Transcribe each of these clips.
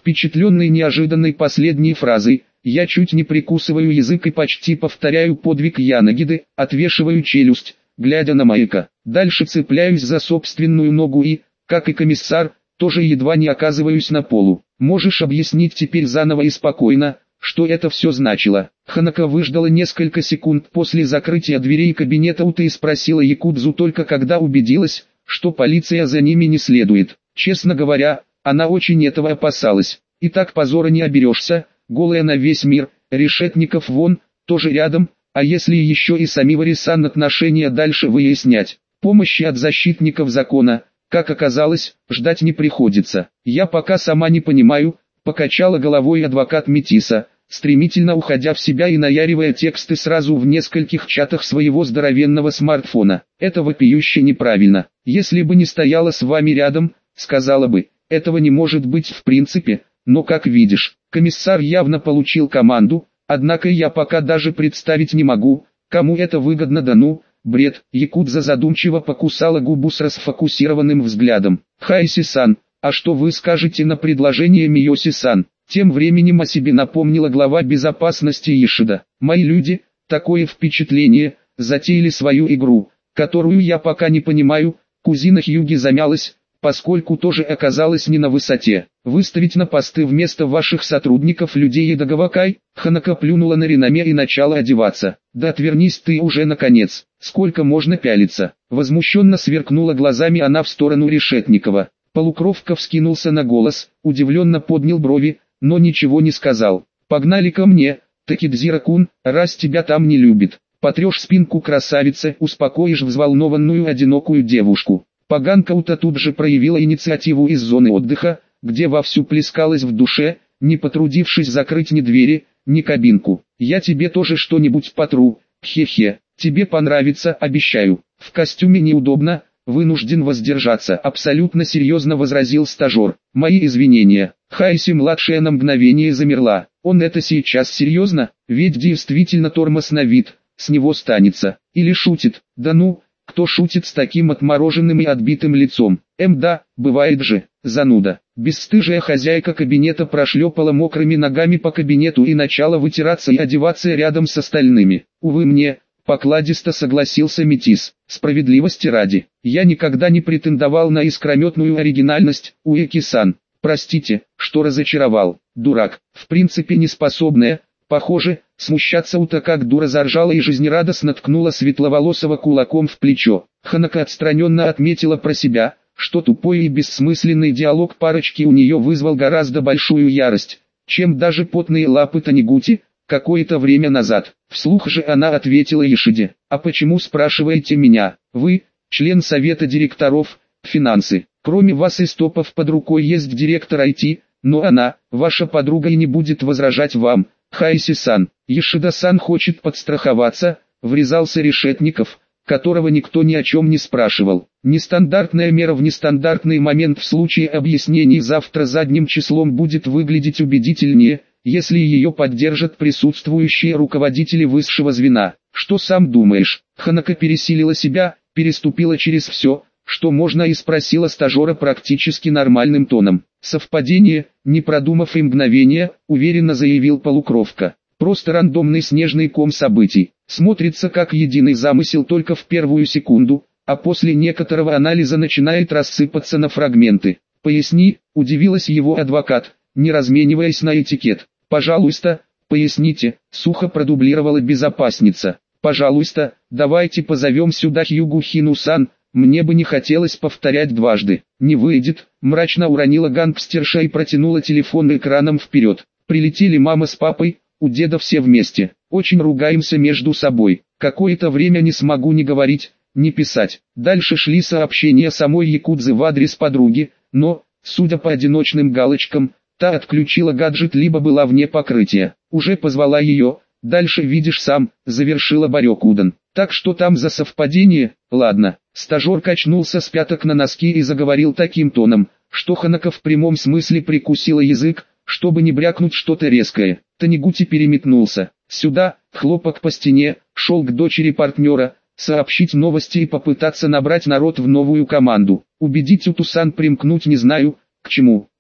Впечатленный неожиданной последней фразой, я чуть не прикусываю язык и почти повторяю подвиг Янагиды, отвешиваю челюсть, глядя на Майка. Дальше цепляюсь за собственную ногу и, как и комиссар, тоже едва не оказываюсь на полу. Можешь объяснить теперь заново и спокойно, что это все значило? Ханако выждала несколько секунд после закрытия дверей кабинета Уты и спросила якудзу только когда убедилась, что полиция за ними не следует. Честно говоря, она очень этого опасалась. И так позора не оберешься, голая на весь мир, Решетников вон, тоже рядом, а если еще и с Амивари-сан отношения дальше выяснять? Помощи от защитников закона, как оказалось, ждать не приходится. Я пока сама не понимаю, покачала головой адвокат Метиса, стремительно уходя в себя и наяривая тексты сразу в нескольких чатах своего здоровенного смартфона. Это вопиюще неправильно. Если бы не стояла с вами рядом, сказала бы, этого не может быть в принципе, но как видишь, комиссар явно получил команду, однако я пока даже представить не могу, кому это выгодно. Да ну, бред. Якудза задумчиво покусала губу с расфокусированным взглядом. Хайси-сан, а что вы скажете на предложение Миоси-сан? Тем временем о себе напомнила глава безопасности Ишида. Мои люди, такое впечатление, затеяли свою игру, которую я пока не понимаю. Кузина Хьюги замялась, поскольку тоже оказалась не на высоте. Выставить на посты вместо ваших сотрудников людей и Дагавакай? Ханако плюнула на реноме и начала одеваться. Да отвернись ты уже наконец, сколько можно пялиться? Возмущенно сверкнула глазами она в сторону Решетникова. Полукровка вскинулся на голос, удивленно поднял брови, но ничего не сказал. «Погнали ко мне, Такидзира-кун, раз тебя там не любит. Потрешь спинку красавицы, успокоишь взволнованную одинокую девушку». Поганка Ута тут же проявила инициативу из зоны отдыха, где вовсю плескалась в душе, не потрудившись закрыть ни двери, ни кабинку. «Я тебе тоже что-нибудь потру, хе-хе, тебе понравится, обещаю. В костюме неудобно, вынужден воздержаться», абсолютно серьезно возразил стажер. «Мои извинения». Хайси-младшая на мгновение замерла. Он это сейчас серьезно? Ведь действительно тормоз на вид, с него станется. Или шутит? Да ну, кто шутит с таким отмороженным и отбитым лицом? Да, бывает же, зануда. Бесстыжая хозяйка кабинета прошлепала мокрыми ногами по кабинету и начала вытираться и одеваться рядом с остальными. «Увы мне», покладисто согласился Метис. «Справедливости ради, я никогда не претендовал на искрометную оригинальность, Уэки-сан. Простите, что разочаровал. Дурак, в принципе неспособная». Похоже, смущаться Ута как дура заржала и жизнерадостно ткнула светловолосого кулаком в плечо. Ханако отстраненно отметила про себя, что тупой и бессмысленный диалог парочки у нее вызвал гораздо большую ярость, чем даже потные лапы Танигути, какое-то время назад. Вслух же она ответила Ишиде: «А почему спрашиваете меня? Вы, член совета директоров, финансы. Кроме вас и Стопов под рукой есть директор IT, но она, ваша подруга, и не будет возражать вам». «Хайси-сан, Ишида-сан хочет подстраховаться», врезался Решетников, которого никто ни о чем не спрашивал. «Нестандартная мера в нестандартный момент в случае объяснений завтра задним числом будет выглядеть убедительнее, если ее поддержат присутствующие руководители высшего звена. Что сам думаешь?» Ханако пересилила себя, переступила через все, что можно, и спросила стажера практически нормальным тоном. «Совпадение?» Не продумав и мгновения, уверенно заявил полукровка. «Просто рандомный снежный ком событий. Смотрится как единый замысел только в первую секунду, а после некоторого анализа начинает рассыпаться на фрагменты». «Поясни», удивилась его адвокат, не размениваясь на этикет. «Пожалуйста, поясните», сухо продублировала безопасница. «Пожалуйста, давайте позовем сюда Хьюгу Хину-сан». «Мне бы не хотелось повторять дважды». «Не выйдет», мрачно уронила гангстерша и протянула телефон экраном вперед. «Прилетели мама с папой, у деда все вместе. Очень ругаемся между собой. Какое-то время не смогу ни говорить, ни писать». Дальше шли сообщения самой якудзы в адрес подруги, но, судя по одиночным галочкам, та отключила гаджет либо была вне покрытия. «Уже позвала ее, дальше видишь сам», завершила Барёкудан. «Так что там за совпадение?» «Ладно». Стажер качнулся с пяток на носки и заговорил таким тоном, что Ханако в прямом смысле прикусила язык, чтобы не брякнуть что-то резкое. Танигути переметнулся. «Сюда», хлопок по стене, шел к дочери партнера, сообщить новости и попытаться набрать народ в новую команду. Убедить Утусан примкнуть не знаю, к чему.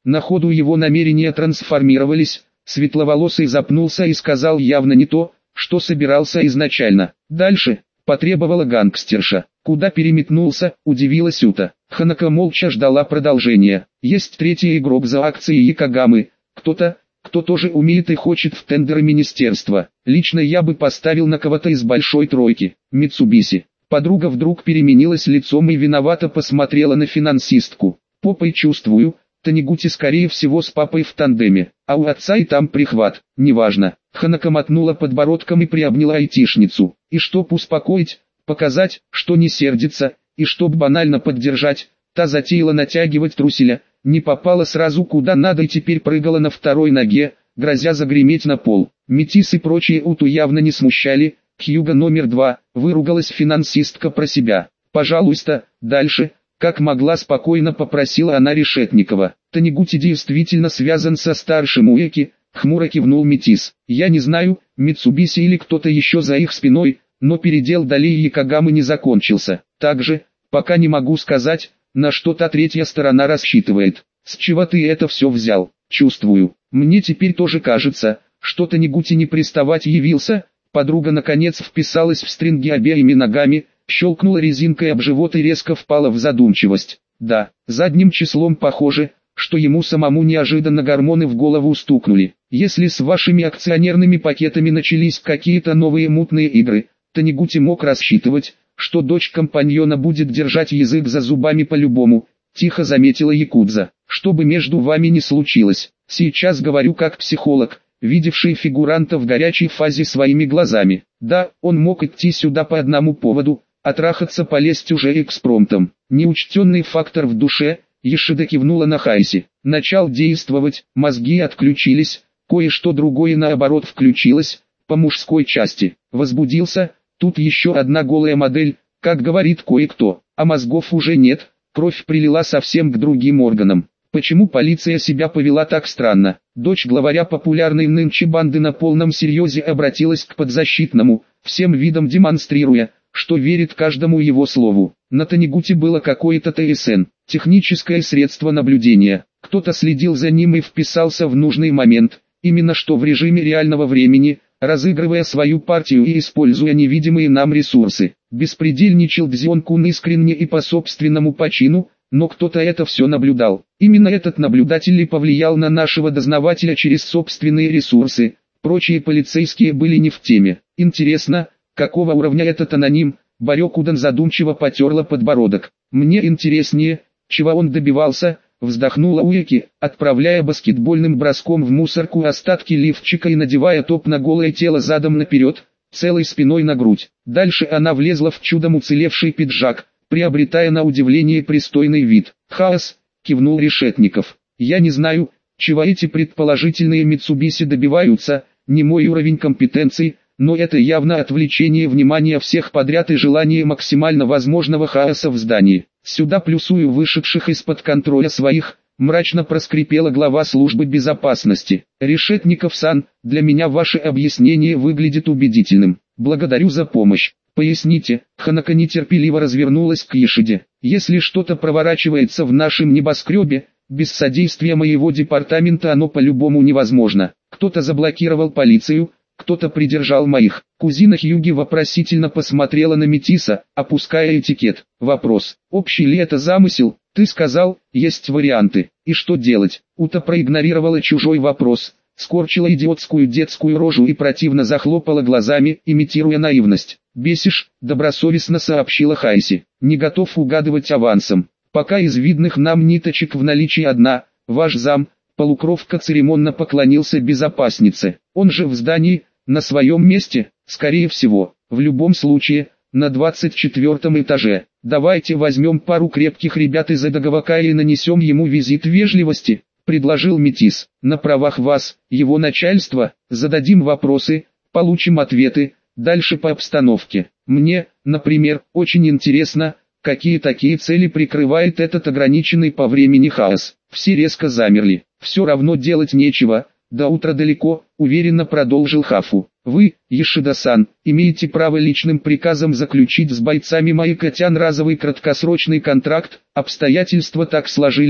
На ходу его намерения трансформировались, светловолосый запнулся и сказал явно не то, что собирался изначально. Дальше, потребовала гангстерша. Куда переметнулся, удивилась Ута. Ханако молча ждала продолжения. Есть третий игрок за акции Якогамы, кто тоже умеет и хочет в тендеры министерства. Лично я бы поставил на кого-то из большой тройки. Митсубиси. Подруга вдруг переменилась лицом и виновато посмотрела на финансистку. Попой чувствую, Танигути скорее всего с папой в тандеме, а у отца и там прихват, неважно. Ханако мотнула подбородком и приобняла айтишницу. И чтоб успокоить, показать, что не сердится, и чтоб банально поддержать, та затеяла натягивать труселя, не попала сразу куда надо и теперь прыгала на второй ноге, грозя загреметь на пол. Метис и прочие Уту явно не смущали. Хьюго номер 2, выругалась финансистка про себя. Пожалуйста, дальше, как могла спокойно попросила она Решетникова. Танигути действительно связан со старшим Уэки, хмуро кивнул Метис. Я не знаю, Митсубиси или кто-то еще за их спиной, но передел Дали и Якогамы не закончился. Также, пока не могу сказать, на что та третья сторона рассчитывает. С чего ты это все взял? Чувствую. Мне теперь тоже кажется, что Танигути не приставать явился. Подруга наконец вписалась в стринги обеими ногами, щелкнула резинкой об живот и резко впала в задумчивость. Да, задним числом похоже, что ему самому неожиданно гормоны в голову стукнули. Если с вашими акционерными пакетами начались какие-то новые мутные игры, Танигути мог рассчитывать, что дочь компаньона будет держать язык за зубами по-любому, тихо заметила Якудза. Что бы между вами ни случилось, сейчас говорю как психолог, видевший фигуранта в горячей фазе своими глазами. Да, он мог идти сюда по одному поводу, а трахаться полезть уже экспромтом. Неучтенный фактор в душе, Ешида кивнула на Хайси. Начал действовать, мозги отключились, кое-что другое наоборот включилось, по мужской части. Возбудился, тут еще одна голая модель, как говорит кое-кто, а мозгов уже нет, кровь прилила совсем к другим органам. Почему полиция себя повела так странно? Дочь главаря популярной нынче банды на полном серьезе обратилась к подзащитному, всем видом демонстрируя, что верит каждому его слову. На Танигути было какое-то ТСН, техническое средство наблюдения. Кто-то следил за ним и вписался в нужный момент, именно что в режиме реального времени, разыгрывая свою партию и используя невидимые нам ресурсы. Беспредельничал Дзион-кун искренне и по собственному почину, но кто-то это все наблюдал. Именно этот наблюдатель и повлиял на нашего дознавателя через собственные ресурсы. Прочие полицейские были не в теме. Интересно, какого уровня этот аноним? Барёкудан задумчиво потерла подбородок. Мне интереснее, чего он добивался, вздохнула Уэки, отправляя баскетбольным броском в мусорку остатки лифчика и надевая топ на голое тело задом наперед, целой спиной на грудь. Дальше она влезла в чудом уцелевший пиджак, приобретая на удивление пристойный вид. «Хаос», — кивнул Решетников. «Я не знаю, чего эти предположительные Митсубиси добиваются, не мой уровень компетенций, но это явно отвлечение внимания всех подряд и желание максимально возможного хаоса в здании. Сюда плюсую вышедших из-под контроля своих», — мрачно проскрипела глава службы безопасности. «Решетников-сан, для меня ваше объяснение выглядит убедительным. Благодарю за помощь. Поясните». Ханако нетерпеливо развернулась к Ешиде. «Если что-то проворачивается в нашем небоскребе, без содействия моего департамента оно по-любому невозможно. Кто-то заблокировал полицию, кто-то придержал моих». Кузина Хьюги вопросительно посмотрела на Метиса, опуская этикет. «Вопрос, общий ли это замысел? Ты сказал, есть варианты. И что делать?» Ута проигнорировала чужой вопрос, скорчила идиотскую детскую рожу и противно захлопала глазами, имитируя наивность. «Бесишь», — добросовестно сообщила Хайси. «Не готов угадывать авансом. Пока из видных нам ниточек в наличии одна, ваш зам». Полукровка церемонно поклонился безопаснице. «Он же в здании, на своем месте, скорее всего. В любом случае, на 24-м этаже. Давайте возьмем пару крепких ребят из Эдагавака и нанесем ему визит вежливости», — предложил Метис. «На правах вас, его начальства, зададим вопросы, получим ответы, дальше по обстановке. Мне, например, очень интересно, какие такие цели прикрывает этот ограниченный по времени хаос». Все резко замерли. «Все равно делать нечего, до утра далеко», — уверенно продолжил Хафу. «Вы, Ешида-сан, имеете право личным приказом заключить с бойцами Маэкотян разовый краткосрочный контракт, обстоятельства так сложились,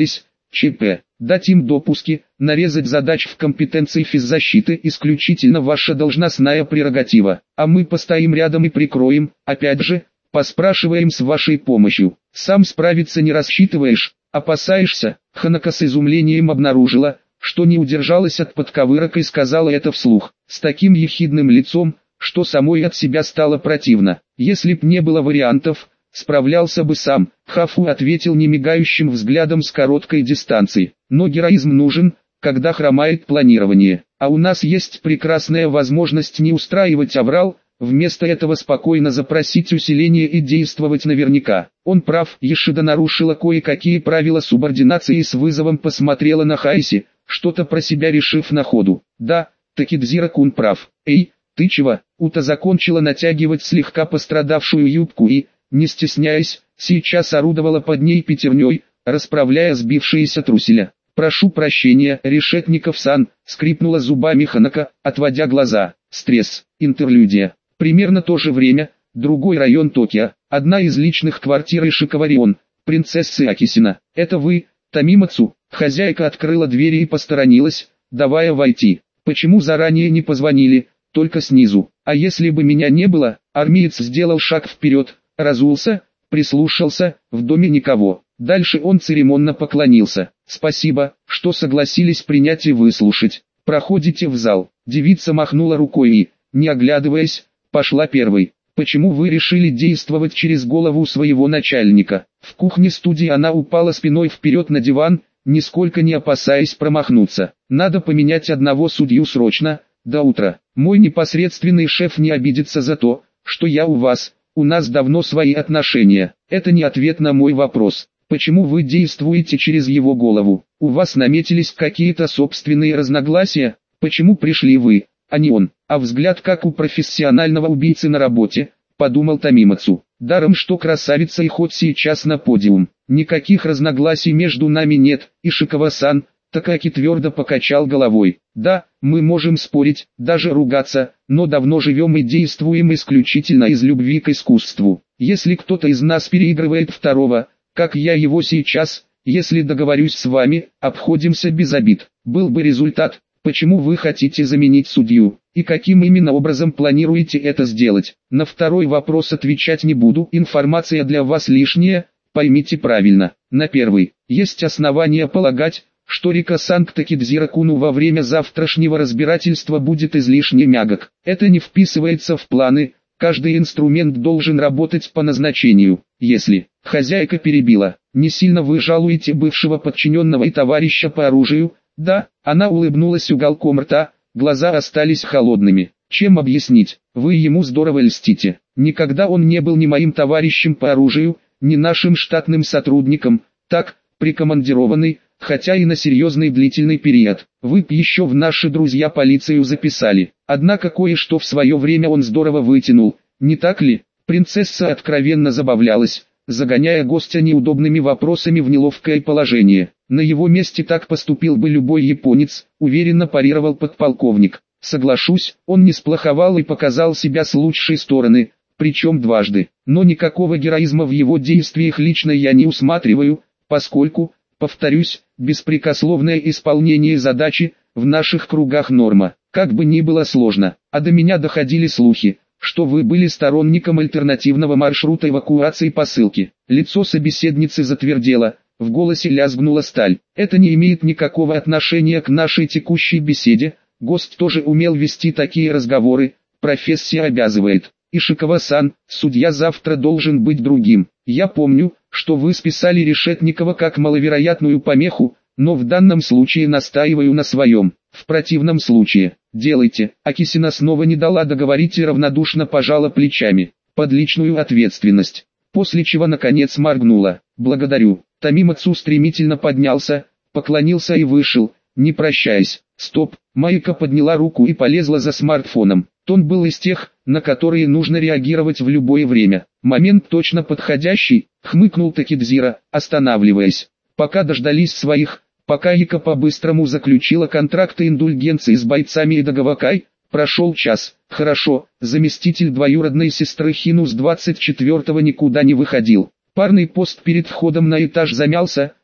ЧП. Дать им допуски, нарезать задач в компетенции физзащиты исключительно ваша должностная прерогатива, а мы постоим рядом и прикроем, опять же, поспрашиваем с вашей помощью. Сам справиться не рассчитываешь, опасаешься. Ханако с изумлением обнаружила, что не удержалась от подковырок и сказала это вслух, с таким ехидным лицом, что самой от себя стало противно. Если б не было вариантов, справлялся бы сам. Хафу ответил немигающим взглядом с короткой дистанции. Но героизм нужен, когда хромает планирование. А у нас есть прекрасная возможность не устраивать аврал, вместо этого спокойно запросить усиление и действовать наверняка. Он прав. Ешида нарушила кое-какие правила субординации и с вызовом посмотрела на Хайси, что-то про себя решив на ходу. Да, Такидзира-кун прав. Эй, ты чего? Ута закончила натягивать слегка пострадавшую юбку и, не стесняясь, сейчас орудовала под ней пятерней, расправляя сбившиеся труселя. «Прошу прощения, Решетников-сан», скрипнула зубами Ханако, отводя глаза. Стресс, интерлюдия. Примерно то же время, другой район Токио, одна из личных квартир Ишикаварион, принцессы Акисина. «Это вы, Тамимацу?» Хозяйка открыла двери и посторонилась, давая войти. «Почему заранее не позвонили, только снизу? А если бы меня не было?» Армеец сделал шаг вперед, разулся, прислушался, в доме никого. Дальше он церемонно поклонился. «Спасибо, что согласились принять и выслушать. Проходите в зал». Девица махнула рукой и, не оглядываясь, пошла первой. «Почему вы решили действовать через голову своего начальника?» В кухне-студии она упала спиной вперед на диван, нисколько не опасаясь промахнуться. «Надо поменять одного судью срочно, до утра. Мой непосредственный шеф не обидится за то, что я у вас. У нас давно свои отношения». Это не ответ на мой вопрос. Почему вы действуете через его голову? У вас наметились какие-то собственные разногласия? Почему пришли вы, а не он? А взгляд как у профессионального убийцы на работе, подумал Тамимацу. Даром что красавица и хоть сейчас на подиум. Никаких разногласий между нами нет, Ишикава-сан. Такаки твердо покачал головой. Да, мы можем спорить, даже ругаться, но давно живем и действуем исключительно из любви к искусству. Если кто-то из нас переигрывает второго, как я его сейчас, если договорюсь с вами, обходимся без обид. Был бы результат. Почему вы хотите заменить судью, и каким именно образом планируете это сделать? На второй вопрос отвечать не буду, информация для вас лишняя, поймите правильно. На первый, есть основания полагать, что Рика-сан к Такидзира-куну во время завтрашнего разбирательства будет излишне мягок. Это не вписывается в планы, каждый инструмент должен работать по назначению. Если хозяйка перебила, не сильно вы жалуете бывшего подчиненного и товарища по оружию? Да, она улыбнулась уголком рта, глаза остались холодными. Чем объяснить? Вы ему здорово льстите. Никогда он не был ни моим товарищем по оружию, ни нашим штатным сотрудником, так, прикомандированный, хотя и на серьезный длительный период. Вы б еще в наши друзья полицию записали. Однако кое-что в свое время он здорово вытянул, не так ли? Принцесса откровенно забавлялась, загоняя гостя неудобными вопросами в неловкое положение. На его месте так поступил бы любой японец, уверенно парировал подполковник. Соглашусь, он не сплоховал и показал себя с лучшей стороны, причем дважды. Но никакого героизма в его действиях лично я не усматриваю, поскольку, повторюсь, беспрекословное исполнение задачи в наших кругах норма. Как бы ни было сложно, а до меня доходили слухи, что вы были сторонником альтернативного маршрута эвакуации посылки. Лицо собеседницы затвердело, в голосе лязгнула сталь. Это не имеет никакого отношения к нашей текущей беседе. Гость тоже умел вести такие разговоры, профессия обязывает. Ишикава-сан, судья завтра должен быть другим. Я помню, что вы списали Решетникова как маловероятную помеху, но в данном случае настаиваю на своем. В противном случае, делайте. Акисина снова не дала договорить и равнодушно пожала плечами. Под личную ответственность. После чего наконец моргнула. Благодарю. Тамимацу стремительно поднялся, поклонился и вышел, не прощаясь. Стоп. Майка подняла руку и полезла за смартфоном. Тон был из тех, на которые нужно реагировать в любое время. Момент точно подходящий, хмыкнул Такидзира, останавливаясь. Пока дождались своих, пока Ика по-быстрому заключила контракты индульгенции с бойцами и Дагавакай, прошел час. Хорошо, заместитель двоюродной сестры Хину с 24-го никуда не выходил. Парный пост перед входом на этаж замялся,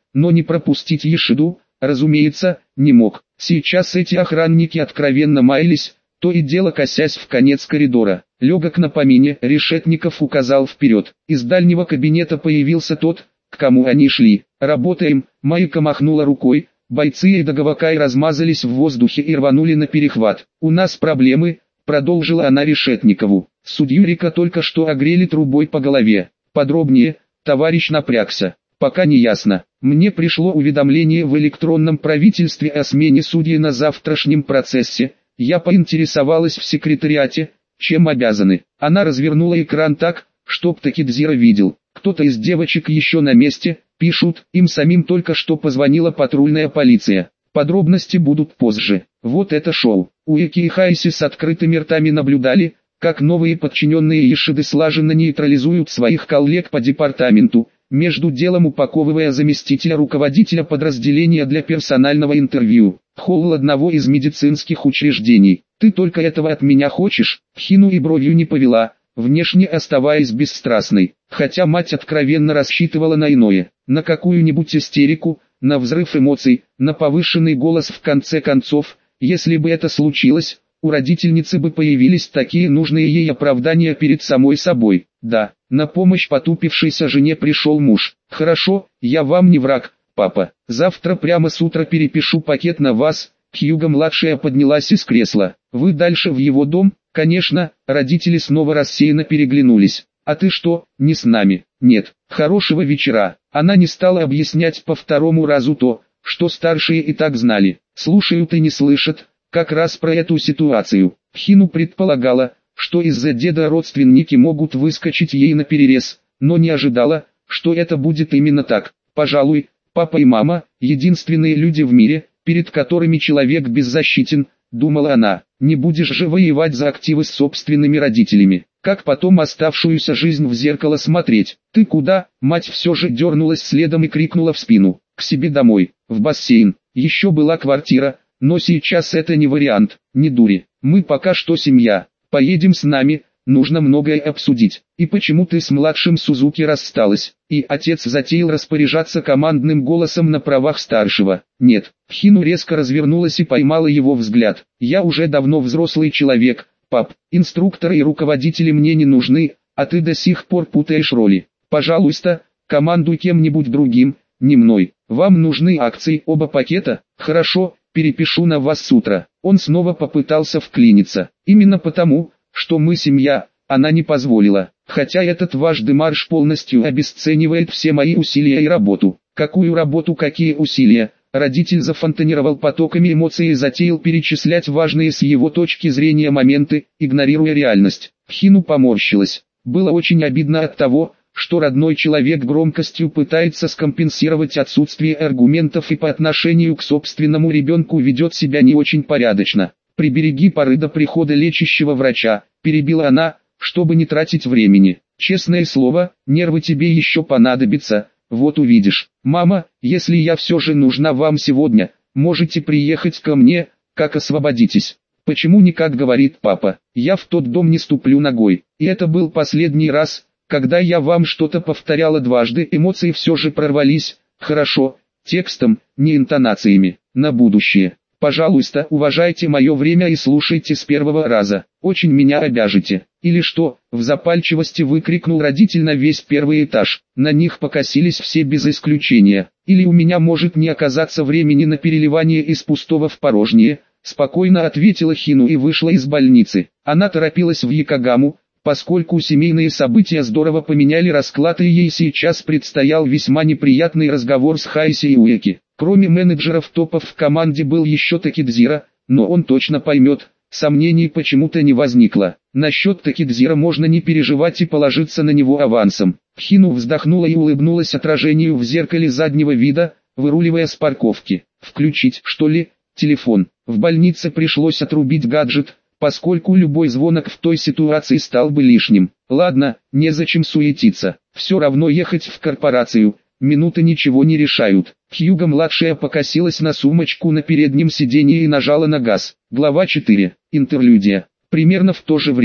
но не пропустить Ешиду, разумеется, не мог. Сейчас эти охранники откровенно маялись, то и дело косясь в конец коридора. Легок на помине, Решетников указал вперед. Из дальнего кабинета появился тот, к кому они шли. «Работаем», Майка махнула рукой, бойцы и Договакай размазались в воздухе и рванули на перехват. «У нас проблемы», продолжила она Решетникову. «Судью Рика только что огрели трубой по голове. Подробнее», товарищ напрягся. «Пока не ясно. Мне пришло уведомление в электронном правительстве о смене судьи на завтрашнем процессе. Я поинтересовалась в секретариате, чем обязаны». Она развернула экран так, чтоб Такидзира видел. «Кто-то из девочек еще на месте, пишут, им самим только что позвонила патрульная полиция. Подробности будут позже». Вот это шоу. Уэки и Хайси с открытыми ртами наблюдали, как новые подчиненные Ешиды слаженно нейтрализуют своих коллег по департаменту, между делом упаковывая заместителя руководителя подразделения для персонального интервью. Холл одного из медицинских учреждений. «Ты только этого от меня хочешь?» Хину и бровью не повела, внешне оставаясь бесстрастной, хотя мать откровенно рассчитывала на иное, на какую-нибудь истерику, на взрыв эмоций, на повышенный голос. В конце концов, если бы это случилось, у родительницы бы появились такие нужные ей оправдания перед самой собой. Да, на помощь потупившейся жене пришел муж. «Хорошо, я вам не враг, папа. Завтра прямо с утра перепишу пакет на вас». Хьюго-младшая поднялась из кресла. «Вы дальше в его дом?» «Конечно». Родители снова рассеянно переглянулись. «А ты что, не с нами?» «Нет». «Хорошего вечера». Она не стала объяснять по второму разу то, что старшие и так знали. Слушают и не слышат, как раз про эту ситуацию. Хину предполагала, что из-за деда родственники могут выскочить ей наперерез, но не ожидала, что это будет именно так. Пожалуй, папа и мама – единственные люди в мире, перед которыми человек беззащитен, думала она. Не будешь же воевать за активы с собственными родителями. Как потом оставшуюся жизнь в зеркало смотреть? «Ты куда?» Мать все же дернулась следом и крикнула в спину. «К себе домой, в бассейн. Еще была квартира, но сейчас это не вариант. Не дури, мы пока что семья. Поедем с нами, нужно многое обсудить. И почему ты с младшим Сузуки рассталась?» И отец затеял распоряжаться командным голосом на правах старшего. «Нет». Хину резко развернулась и поймала его взгляд. «Я уже давно взрослый человек, пап. Инструкторы и руководители мне не нужны, а ты до сих пор путаешь роли. Пожалуйста, командуй кем-нибудь другим, не мной. Вам нужны акции, оба пакета? Хорошо, перепишу на вас с утра». Он снова попытался вклиниться. «Именно потому, что мы семья, она не позволила. Хотя этот ваш демарш полностью обесценивает все мои усилия и работу». «Какую работу, какие усилия?» Родитель зафонтанировал потоками эмоций и затеял перечислять важные с его точки зрения моменты, игнорируя реальность. Хину поморщилась. Было очень обидно от того, что родной человек громкостью пытается скомпенсировать отсутствие аргументов и по отношению к собственному ребенку ведет себя не очень порядочно. «Прибереги поры до прихода лечащего врача», перебила она, чтобы не тратить времени. «Честное слово, нервы тебе еще понадобятся, вот увидишь. Мама, если я все же нужна вам сегодня, можете приехать ко мне, как освободитесь». «Почему никак?» говорит папа. «Я в тот дом не ступлю ногой. И это был последний раз, когда я вам что-то повторяла дважды». Эмоции все же прорвались. «Хорошо, текстом, не интонациями. На будущее. Пожалуйста, уважайте мое время и слушайте с первого раза. Очень меня обяжете». «Или что?» — в запальчивости выкрикнул родитель на весь первый этаж. На них покосились все без исключения. «Или у меня может не оказаться времени на переливание из пустого в порожнее», — спокойно ответила Хину и вышла из больницы. Она торопилась в Якогаму, поскольку семейные события здорово поменяли расклад, и ей сейчас предстоял весьма неприятный разговор с Хайси и Уэки. Кроме менеджеров топов в команде был еще Такидзира, но он точно поймет. Сомнений почему-то не возникло. Насчет Такидзира можно не переживать и положиться на него авансом. Хину вздохнула и улыбнулась отражению в зеркале заднего вида, выруливая с парковки. «Включить, что ли, телефон?» В больнице пришлось отрубить гаджет, поскольку любой звонок в той ситуации стал бы лишним. Ладно, незачем суетиться. Все равно ехать в корпорацию. Минуты ничего не решают. Хьюго-младшая покосилась на сумочку на переднем сиденье и нажала на газ. Глава 4. Интерлюдия. Примерно в то же время.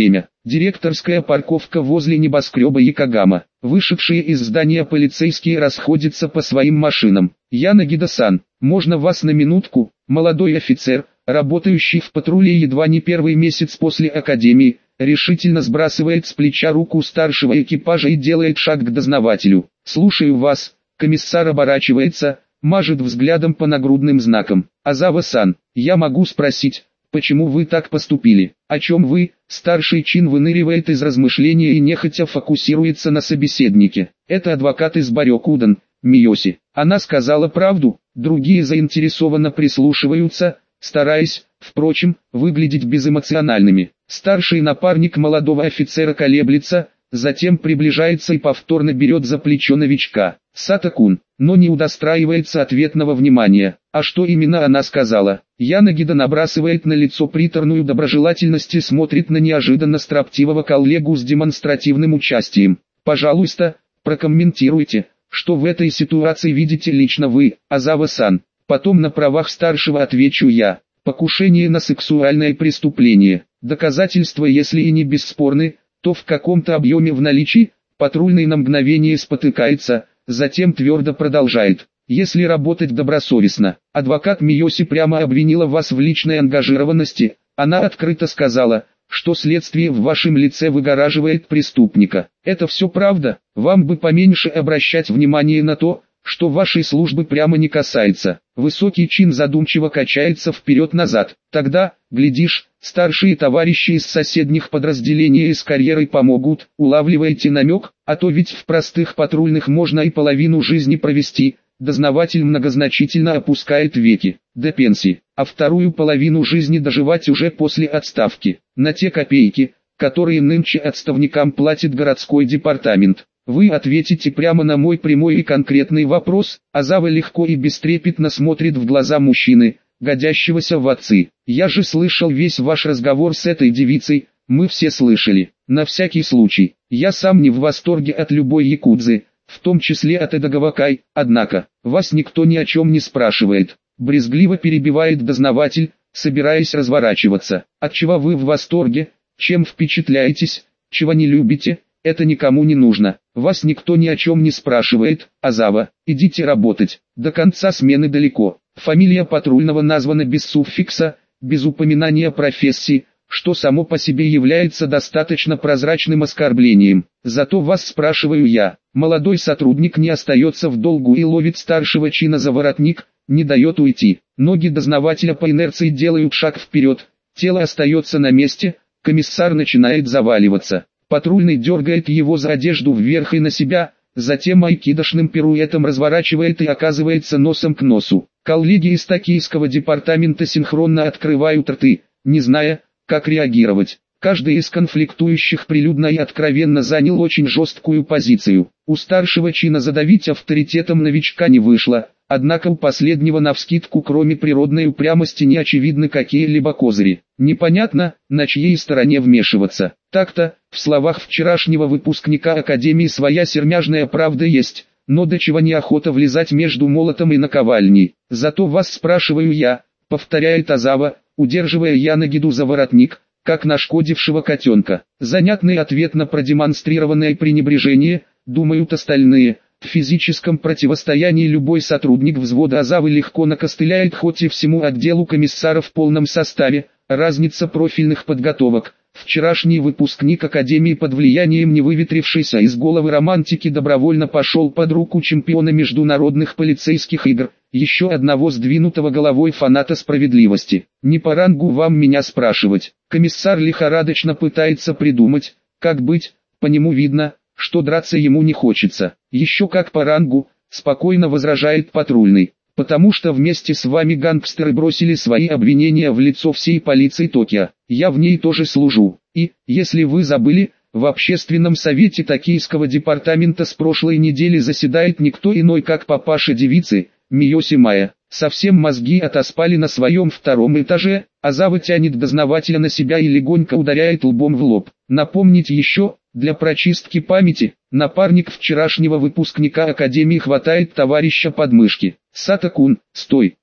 Директорская парковка возле небоскреба Якогама. Вышедшие из здания полицейские расходятся по своим машинам. Янагида-сан, можно вас на минутку? Молодой офицер, работающий в патруле едва не первый месяц после академии, решительно сбрасывает с плеча руку старшего экипажа и делает шаг к дознавателю. «Слушаю вас». Комиссар оборачивается, мажет взглядом по нагрудным знакам. «Азава-сан, я могу спросить, почему вы так поступили? О чем вы?» Старший чин выныривает из размышления и нехотя фокусируется на собеседнике. «Это адвокат из Барёкуден, Миёси. Она сказала правду». Другие заинтересованно прислушиваются, стараясь, впрочем, выглядеть безэмоциональными. Старший напарник молодого офицера колеблется, затем приближается и повторно берет за плечо новичка. Сата-кун, но не удостраивается ответного внимания. А что именно она сказала? Янагида набрасывает на лицо приторную доброжелательность и смотрит на неожиданно строптивого коллегу с демонстративным участием. «Пожалуйста, прокомментируйте, что в этой ситуации видите лично вы, Азава-сан». Потом на правах старшего отвечу я. Покушение на сексуальное преступление. Доказательства если и не бесспорны, то в каком-то объеме в наличии. Патрульный на мгновение спотыкается, затем твердо продолжает. Если работать добросовестно. Адвокат Миёси прямо обвинила вас в личной ангажированности. Она открыто сказала, что следствие в вашем лице выгораживает преступника. Это все правда. Вам бы поменьше обращать внимание на то, что вашей службы прямо не касается. Высокий чин задумчиво качается вперед-назад. Тогда, глядишь, старшие товарищи из соседних подразделений с карьерой помогут. Улавливаете намек? А то ведь в простых патрульных можно и половину жизни провести. Дознаватель многозначительно опускает веки. До пенсии. А вторую половину жизни доживать уже после отставки. На те копейки, которые нынче отставникам платит городской департамент. Вы ответите прямо на мой прямой и конкретный вопрос. Азава легко и бестрепетно смотрит в глаза мужчины, годящегося в отцы. Я же слышал весь ваш разговор с этой девицей. Мы все слышали. На всякий случай, я сам не в восторге от любой якудзы, в том числе от Эдагавакай, однако, вас никто ни о чем не спрашивает. Брезгливо перебивает дознаватель, собираясь разворачиваться. От чего вы в восторге, чем впечатляетесь, чего не любите? Это никому не нужно. Вас никто ни о чем не спрашивает. Азава, идите работать. До конца смены далеко. Фамилия патрульного названа без суффикса, без упоминания профессии, что само по себе является достаточно прозрачным оскорблением. Зато вас спрашиваю я. Молодой сотрудник не остается в долгу и ловит старшего чина за воротник, не дает уйти. Ноги дознавателя по инерции делают шаг вперед. Тело остается на месте. Комиссар начинает заваливаться. Патрульный дергает его за одежду вверх и на себя, затем айкидошным пируэтом разворачивает и оказывается носом к носу. Коллеги из токийского департамента синхронно открывают рты, не зная, как реагировать. Каждый из конфликтующих прилюдно и откровенно занял очень жесткую позицию. У старшего чина задавить авторитетом новичка не вышло, однако у последнего навскидку кроме природной упрямости не очевидны какие-либо козыри. Непонятно, на чьей стороне вмешиваться. Так-то, в словах вчерашнего выпускника Академии своя сермяжная правда есть, но до чего неохота влезать между молотом и наковальней. Зато вас спрашиваю я, повторяет Азава, удерживая Янагиду за воротник, как нашкодившего котенка. Занятный ответ на продемонстрированное пренебрежение, думают остальные. В физическом противостоянии любой сотрудник взвода Азавы легко накостыляет хоть и всему отделу комиссара в полном составе. Разница профильных подготовок. Вчерашний выпускник Академии под влиянием невыветрившейся из головы романтики добровольно пошел под руку чемпиона международных полицейских игр, еще одного сдвинутого головой фаната справедливости. Не по рангу вам меня спрашивать. Комиссар лихорадочно пытается придумать, как быть, по нему видно, что драться ему не хочется. Еще как по рангу, спокойно возражает патрульный. Потому что вместе с вами гангстеры бросили свои обвинения в лицо всей полиции Токио. Я в ней тоже служу. И, если вы забыли, в общественном совете токийского департамента с прошлой недели заседает никто иной как папаша девицы, Миёси Майя. Совсем мозги отоспали на своем втором этаже, Азава тянет дознавателя на себя и легонько ударяет лбом в лоб. Напомнить еще, для прочистки памяти, напарник вчерашнего выпускника Академии хватает товарища под мышки. Сата-кун, стой,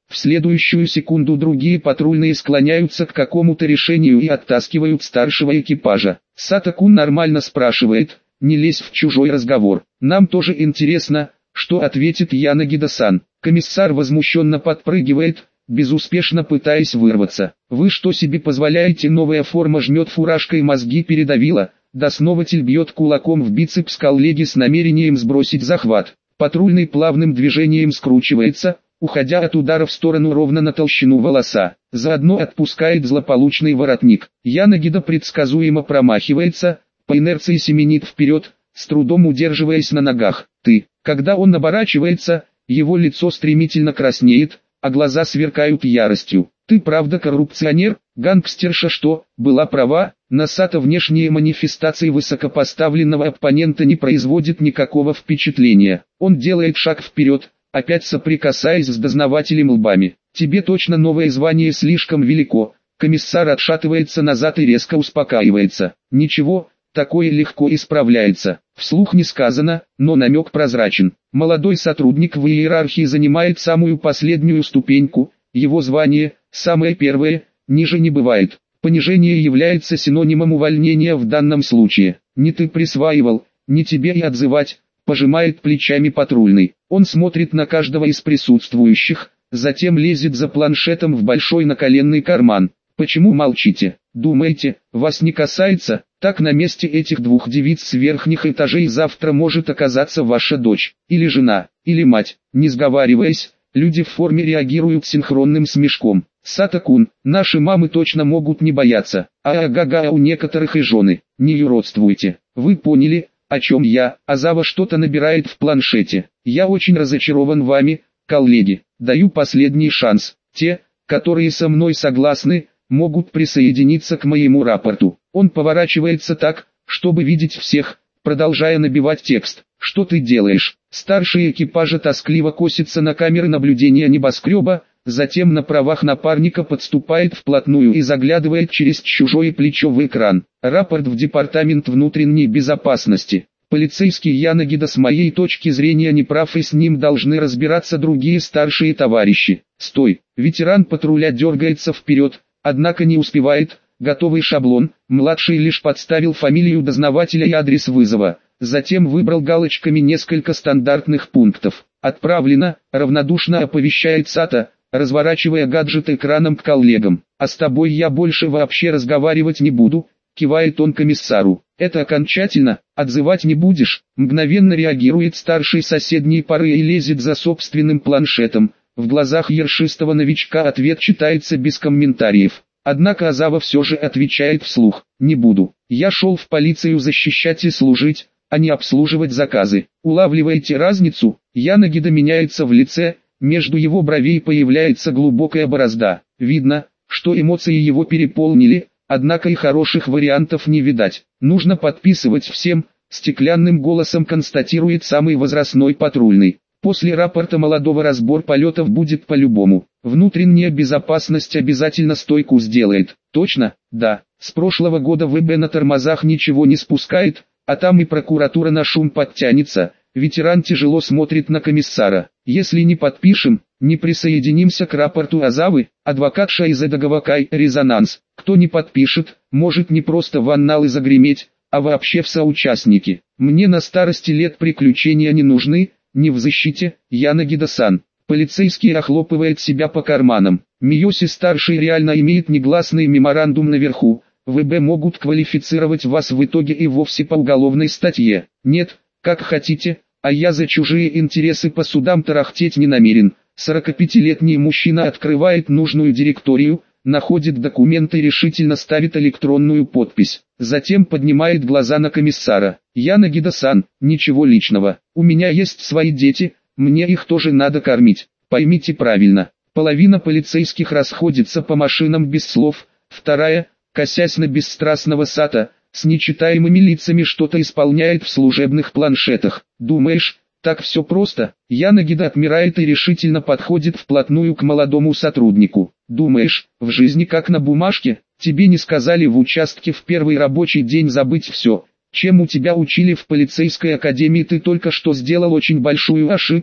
В следующую секунду другие патрульные склоняются к какому-то решению и оттаскивают старшего экипажа. Сато-кун нормально спрашивает, не лезь в чужой разговор. Нам тоже интересно, что ответит Янагида-сан. Комиссар возмущенно подпрыгивает, безуспешно пытаясь вырваться. Вы что себе позволяете? Новая форма жмет фуражкой, мозги передавила. Доснователь бьет кулаком в бицепс коллеги с намерением сбросить захват. Патрульный плавным движением скручивается, уходя от удара в сторону ровно на толщину волоса. Заодно отпускает злополучный воротник. Янагида предсказуемо промахивается, по инерции семенит вперед, с трудом удерживаясь на ногах. Когда он оборачивается, его лицо стремительно краснеет, а глаза сверкают яростью. Ты правда коррупционер, гангстерша? Что, была права? На Сато внешние манифестации высокопоставленного оппонента не производят никакого впечатления. Он делает шаг вперед, опять соприкасаясь с дознавателем лбами. Тебе точно новое звание слишком велико. Комиссар отшатывается назад и резко успокаивается. Ничего, такое легко исправляется. Вслух не сказано, но намек прозрачен. Молодой сотрудник в иерархии занимает самую последнюю ступеньку, его звание, самое первое, ниже не бывает. Понижение является синонимом увольнения в данном случае. Не ты присваивал, не тебе и отзывать, пожимает плечами патрульный. Он смотрит на каждого из присутствующих, затем лезет за планшетом в большой наколенный карман. Почему молчите? Думаете, вас не касается? Так на месте этих двух девиц с верхних этажей завтра может оказаться ваша дочь, или жена, или мать. Не сговариваясь, люди в форме реагируют синхронным смешком. Сато-кун, наши мамы точно могут не бояться, ага, у некоторых и жены. Не юродствуйте. Вы поняли, о чем я? Азава что-то набирает в планшете. Я очень разочарован вами, коллеги. Даю последний шанс. Те, которые со мной согласны, могут присоединиться к моему рапорту. Он поворачивается так, чтобы видеть всех, продолжая набивать текст. Что ты делаешь? Старший экипажа тоскливо косится на камеры наблюдения небоскреба, затем на правах напарника подступает вплотную и заглядывает через чужое плечо в экран. Рапорт в Департамент внутренней безопасности. Полицейский Янагида с моей точки зрения не прав, и с ним должны разбираться другие старшие товарищи. Стой! Ветеран патруля дергается вперед, однако не успевает. Готовый шаблон, младший лишь подставил фамилию дознавателя и адрес вызова, затем выбрал галочками несколько стандартных пунктов. Отправлено, равнодушно оповещает Сато, разворачивая гаджет экраном к коллегам. А с тобой я больше вообще разговаривать не буду, кивает он комиссару. Это окончательно, отзывать не будешь? Мгновенно реагирует старший соседней пары и лезет за собственным планшетом. В глазах ершистого новичка ответ читается без комментариев. Однако Азава все же отвечает вслух: «Не буду. Я шел в полицию защищать и служить, а не обслуживать заказы». Улавливаете разницу? Янагида меняется в лице, между его бровей появляется глубокая борозда. Видно, что эмоции его переполнили, однако и хороших вариантов не видать. Нужно подписывать всем, стеклянным голосом констатирует самый возрастной патрульный. После рапорта молодого разбор полетов будет по-любому. Внутренняя безопасность обязательно стойку сделает. Точно? Да. С прошлого года ВБ на тормозах ничего не спускает, а там и прокуратура на шум подтянется. Ветеран тяжело смотрит на комиссара. Если не подпишем, не присоединимся к рапорту Азавы. Адвокат Шайзеда Гавакай, резонанс. Кто не подпишет, может не просто в анналы загреметь, а вообще в соучастники. Мне на старости лет приключения не нужны. Не в защите, Янагида-сан. Полицейский охлопывает себя по карманам. Миоси-старший реально имеет негласный меморандум наверху. ВБ могут квалифицировать вас в итоге и вовсе по уголовной статье. Нет, как хотите, а я за чужие интересы по судам тарахтеть не намерен. 45-летний мужчина открывает нужную директорию, находит документы и решительно ставит электронную подпись. Затем поднимает глаза на комиссара. Янагида-сан, ничего личного. У меня есть свои дети, мне их тоже надо кормить. Поймите правильно. Половина полицейских расходится по машинам без слов, вторая, косясь на бесстрастного Сато, с нечитаемыми лицами что-то исполняет в служебных планшетах. Думаешь, так все просто? Янагида отмирает и решительно подходит вплотную к молодому сотруднику. Думаешь, в жизни как на бумажке? Тебе не сказали в участке в первый рабочий день забыть все, чем у тебя учили в полицейской академии? Ты только что сделал очень большую ошибку,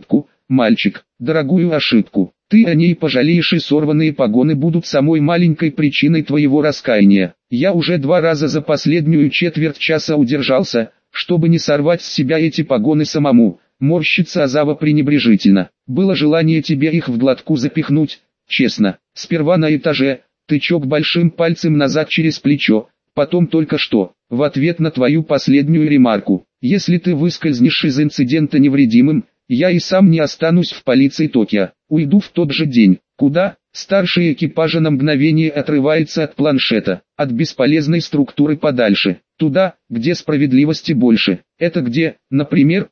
мальчик, дорогую ошибку. Ты о ней пожалеешь, и сорванные погоны будут самой маленькой причиной твоего раскаяния. Я уже 2 раза за последнюю четверть часа удержался, чтобы не сорвать с себя эти погоны самому. Морщится Азава пренебрежительно. Было желание тебе их в глотку запихнуть, честно. Сперва на этаже, тычок большим пальцем назад через плечо, потом только что, в ответ на твою последнюю ремарку. Если ты выскользнешь из инцидента невредимым, я и сам не останусь в полиции Токио. Уйду в тот же день. Куда? Старший экипажа на мгновение отрывается от планшета, от бесполезной структуры подальше. Туда, где справедливости больше. Это где, например,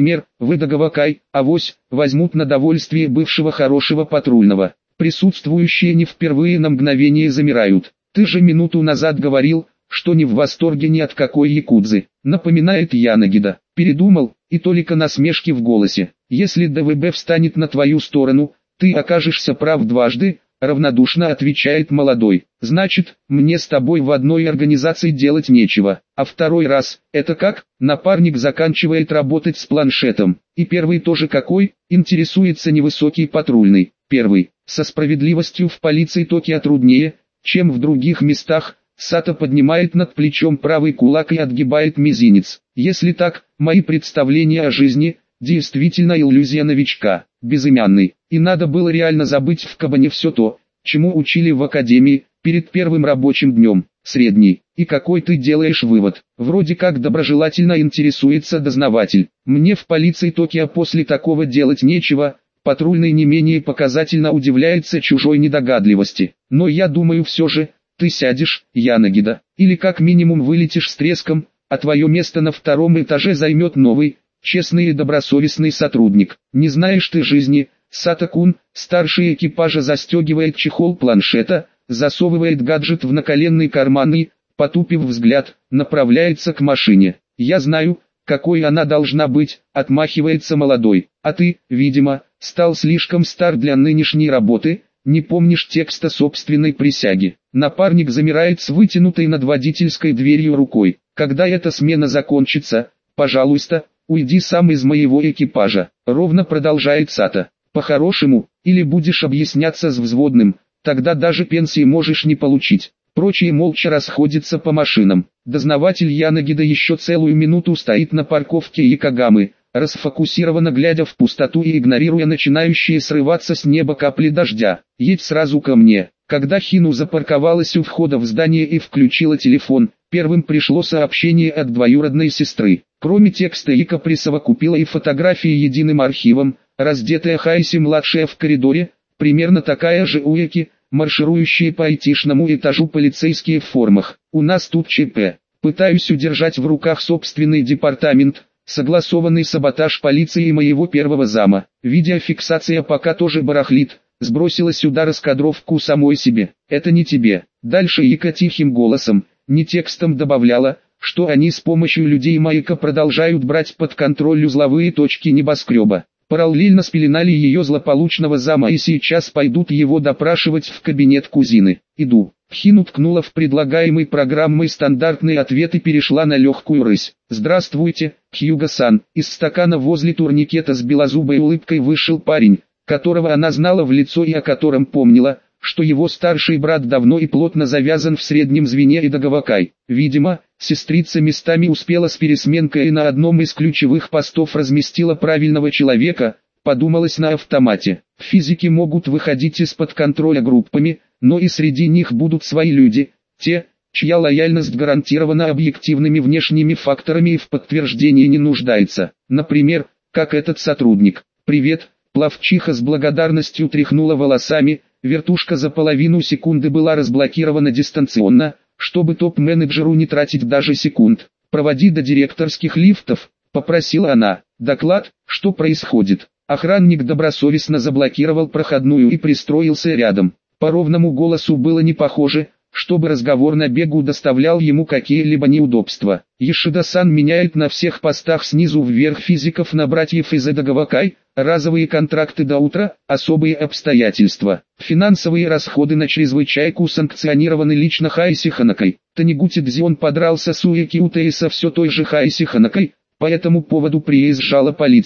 вы Дагавакай, авось, возьмут на довольствие бывшего хорошего патрульного. Присутствующие не впервые на мгновение замирают. Ты же минуту назад говорил, что не в восторге ни от какой якудзы. Напоминает Янагида. Передумал, и только насмешки в голосе. Если ДВБ встанет на твою сторону, ты окажешься прав дважды, равнодушно отвечает молодой. Значит, мне с тобой в одной организации делать нечего. А второй раз, это как? Напарник заканчивает работать с планшетом. И первый тоже какой? Интересуется невысокий патрульный. Первый. Со справедливостью в полиции Токио труднее, чем в других местах. Сато поднимает над плечом правый кулак и отгибает мизинец. Если так, мои представления о жизни – действительно иллюзия новичка, безымянный. И надо было реально забыть в Кабане все то, чему учили в академии, перед первым рабочим днем, средний. И какой ты делаешь вывод? Вроде как доброжелательно интересуется дознаватель. Мне в полиции Токио после такого делать нечего. Патрульный не менее показательно удивляется чужой недогадливости. Но я думаю все же, ты сядешь, Янагида, или как минимум вылетишь с треском, а твое место на 2-м этаже займет новый, честный и добросовестный сотрудник. Не знаешь ты жизни, Сато-кун. Старший экипажа застегивает чехол планшета, засовывает гаджет в наколенный карман и, потупив взгляд, направляется к машине. Я знаю, какой она должна быть, отмахивается молодой. А ты, видимо, стал слишком стар для нынешней работы, не помнишь текста собственной присяги. Напарник замирает с вытянутой над водительской дверью рукой. Когда эта смена закончится, пожалуйста, уйди сам из моего экипажа. Ровно продолжает Сато. По-хорошему, или будешь объясняться с взводным, тогда даже пенсии можешь не получить. Прочие молча расходятся по машинам. Дознаватель Янагида еще целую минуту стоит на парковке Якогамы, расфокусированно глядя в пустоту и игнорируя начинающие срываться с неба капли дождя. Едь сразу ко мне. Когда Хину запарковалась у входа в здание и включила телефон, первым пришло сообщение от двоюродной сестры. Кроме текста Ика присовокупила и фотографии единым архивом. Раздетая Хайси-младшая в коридоре, примерно такая же у Ики, марширующие по айтишному этажу полицейские в формах. У нас тут ЧП. Пытаюсь удержать в руках собственный департамент, согласованный саботаж полиции и моего первого зама. Видеофиксация пока тоже барахлит, сбросила сюда раскадровку самой себе. Это не тебе. Дальше Ика тихим голосом, не текстом добавляла, что они с помощью людей Майка продолжают брать под контроль узловые точки небоскреба. Параллельно спеленали ее злополучного зама и сейчас пойдут его допрашивать в кабинет кузины. Иду. Хину ткнула в предлагаемый программой стандартный ответ и перешла на легкую рысь. «Здравствуйте, Хьюго-сан». Из стакана возле турникета с белозубой улыбкой вышел парень, которого она знала в лицо и о котором помнила, что его старший брат давно и плотно завязан в среднем звене и Дагавакай. Видимо, сестрица местами успела с пересменкой и на одном из ключевых постов разместила правильного человека, подумалось на автомате. Физики могут выходить из-под контроля группами, но и среди них будут свои люди, те, чья лояльность гарантирована объективными внешними факторами и в подтверждении не нуждается. Например, как этот сотрудник. «Привет», пловчиха с благодарностью тряхнула волосами. Вертушка за половину секунды была разблокирована дистанционно, чтобы топ-менеджеру не тратить даже секунд. «Проводи до директорских лифтов», — попросила она. «Доклад, что происходит?» Охранник добросовестно заблокировал проходную и пристроился рядом. По ровному голосу было не похоже, чтобы разговор на бегу доставлял ему какие-либо неудобства. «Ешида-сан меняет на всех постах снизу вверх физиков на братьев из Дагавакай, разовые контракты до утра, особые обстоятельства. Финансовые расходы на чрезвычайку санкционированы лично Хайси Ханакой. Танигути Дзион подрался с Уэки Утейса все той же Хайси Ханакой, по этому поводу приезжала полиция.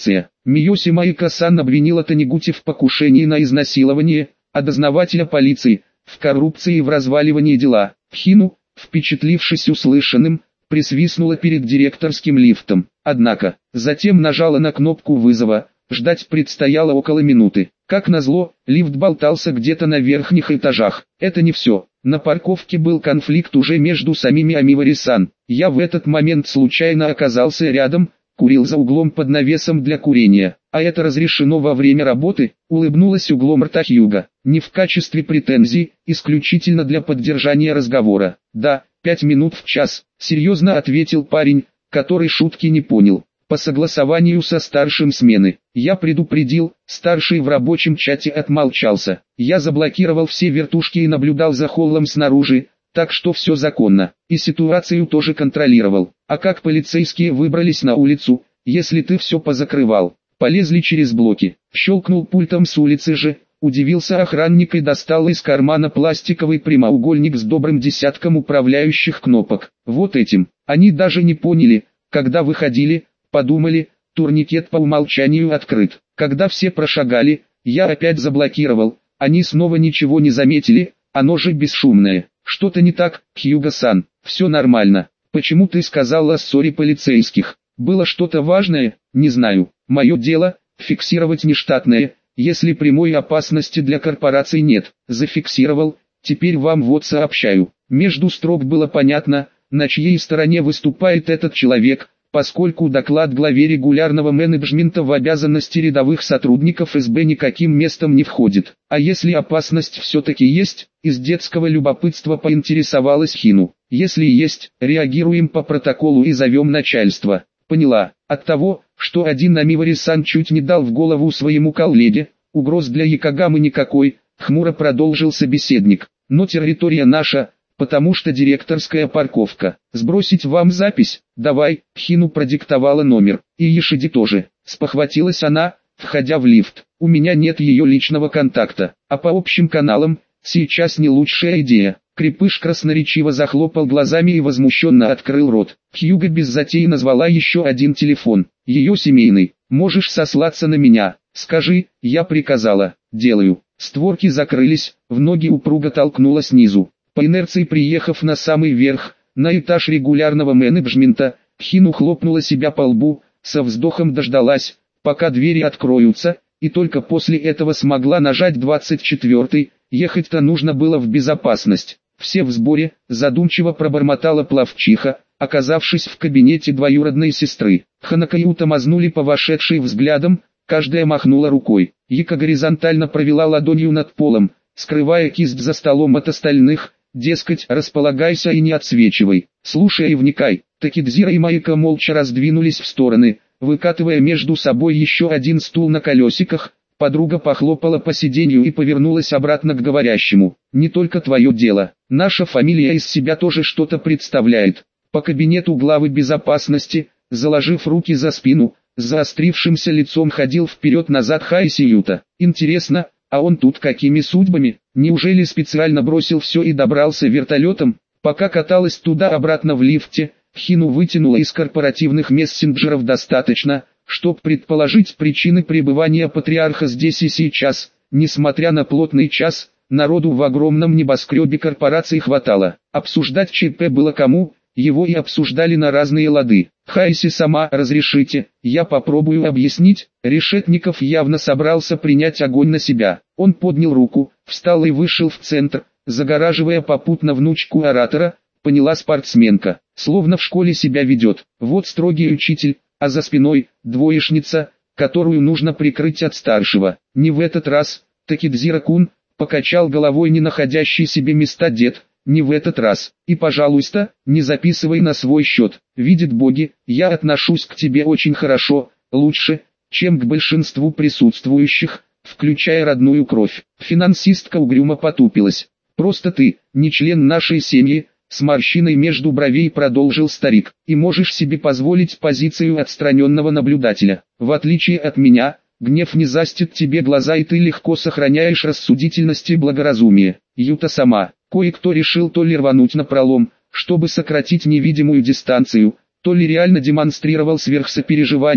Миоси Маэко-сан обвинила Танигути в покушении на изнасилование, а дознавателя полиции – в коррупции и в разваливании дела. Хину, впечатлившись услышанным, присвистнула перед директорским лифтом. Однако, затем нажала на кнопку вызова, ждать предстояло около минуты. Как назло, лифт болтался где-то на верхних этажах. Это не все. На парковке был конфликт уже между самими Амивари-сан. Я в этот момент случайно оказался рядом, курил за углом под навесом для курения. А это разрешено во время работы, улыбнулась углом рта Хьюга. Не в качестве претензий, исключительно для поддержания разговора. Да, 5 минут в час, серьезно ответил парень, который шутки не понял. По согласованию со старшим смены. Я предупредил, старший в рабочем чате отмолчался. Я заблокировал все вертушки и наблюдал за холлом снаружи, так что все законно. И ситуацию тоже контролировал. А как полицейские выбрались на улицу, если ты все позакрывал? Полезли через блоки. Щелкнул пультом с улицы же. Удивился охранник и достал из кармана пластиковый прямоугольник с добрым десятком управляющих кнопок. Вот этим. Они даже не поняли, когда выходили, подумали, турникет по умолчанию открыт. Когда все прошагали, я опять заблокировал. Они снова ничего не заметили, оно же бесшумное. Что-то не так, Хьюго-сан, все нормально. Почему ты сказал о ссоре полицейских? Было что-то важное? Не знаю. Мое дело – фиксировать нештатное, если прямой опасности для корпораций нет. Зафиксировал, теперь вам вот сообщаю. Между строк было понятно, на чьей стороне выступает этот человек, поскольку доклад главе регулярного менеджмента в обязанности рядовых сотрудников СБ никаким местом не входит. А если опасность все-таки есть, из детского любопытства поинтересовалась Хину. Если есть, реагируем по протоколу и зовем начальство. Поняла. От того, что один Амивари-сан чуть не дал в голову своему коллеге, угроз для Якогамы никакой, хмуро продолжил собеседник. Но территория наша, потому что директорская парковка. Сбросить вам запись? Давай. Хину продиктовала номер. И Ешиди тоже. Спохватилась она, входя в лифт. У меня нет ее личного контакта. А по общим каналам, сейчас не лучшая идея. Крепыш красноречиво захлопал глазами и возмущенно открыл рот. Хьюго без затей назвала еще один телефон. Ее семейный. Можешь сослаться на меня. Скажи, я приказала. Делаю. Створки закрылись, в ноги упруго толкнула снизу. По инерции приехав на самый верх, на этаж регулярного менеджмента, Хину хлопнула себя по лбу, со вздохом дождалась, пока двери откроются, и только после этого смогла нажать 24-й, ехать-то нужно было в безопасность. Все в сборе, задумчиво пробормотала пловчиха, оказавшись в кабинете двоюродной сестры. Ханака и Ута мазнули по вошедшей взглядом, каждая махнула рукой. Яка горизонтально провела ладонью над полом, скрывая кисть за столом от остальных, дескать, располагайся и не отсвечивай. Слушай и вникай. Такидзира и Майка молча раздвинулись в стороны, выкатывая между собой еще один стул на колесиках. Подруга похлопала по сиденью и повернулась обратно к говорящему. Не только твое дело. Наша фамилия из себя тоже что-то представляет. По кабинету главы безопасности, заложив руки за спину, с заострившимся лицом ходил вперед-назад Хайси Юта. Интересно, а он тут какими судьбами? Неужели специально бросил все и добрался вертолетом? Пока каталась туда-обратно в лифте, Хину вытянула из корпоративных мессенджеров достаточно, чтобы предположить причины пребывания патриарха здесь и сейчас. Несмотря на плотный час, народу в огромном небоскребе корпорации хватало. Обсуждать ЧП было кому, его и обсуждали на разные лады. Хайси сама, разрешите, я попробую объяснить. Решетников явно собрался принять огонь на себя. Он поднял руку, встал и вышел в центр, загораживая попутно внучку оратора, поняла спортсменка. Словно в школе себя ведет. Вот строгий учитель, а за спиной двоечница, которую нужно прикрыть от старшего. Не в этот раз, Такидзира-кун, покачал головой не находящий себе места дед. Не в этот раз. И, пожалуйста, не записывай на свой счет. Видят боги, я отношусь к тебе очень хорошо, лучше, чем к большинству присутствующих, включая родную кровь. Финансистка угрюмо потупилась. Просто ты, не член нашей семьи, с морщиной между бровей продолжил старик. И можешь себе позволить позицию отстраненного наблюдателя. В отличие от меня, гнев не застит тебе глаза и ты легко сохраняешь рассудительность и благоразумие. Юта сама. Кое-кто решил то ли рвануть напролом, чтобы сократить невидимую дистанцию, то ли реально демонстрировал сверхсопереживание,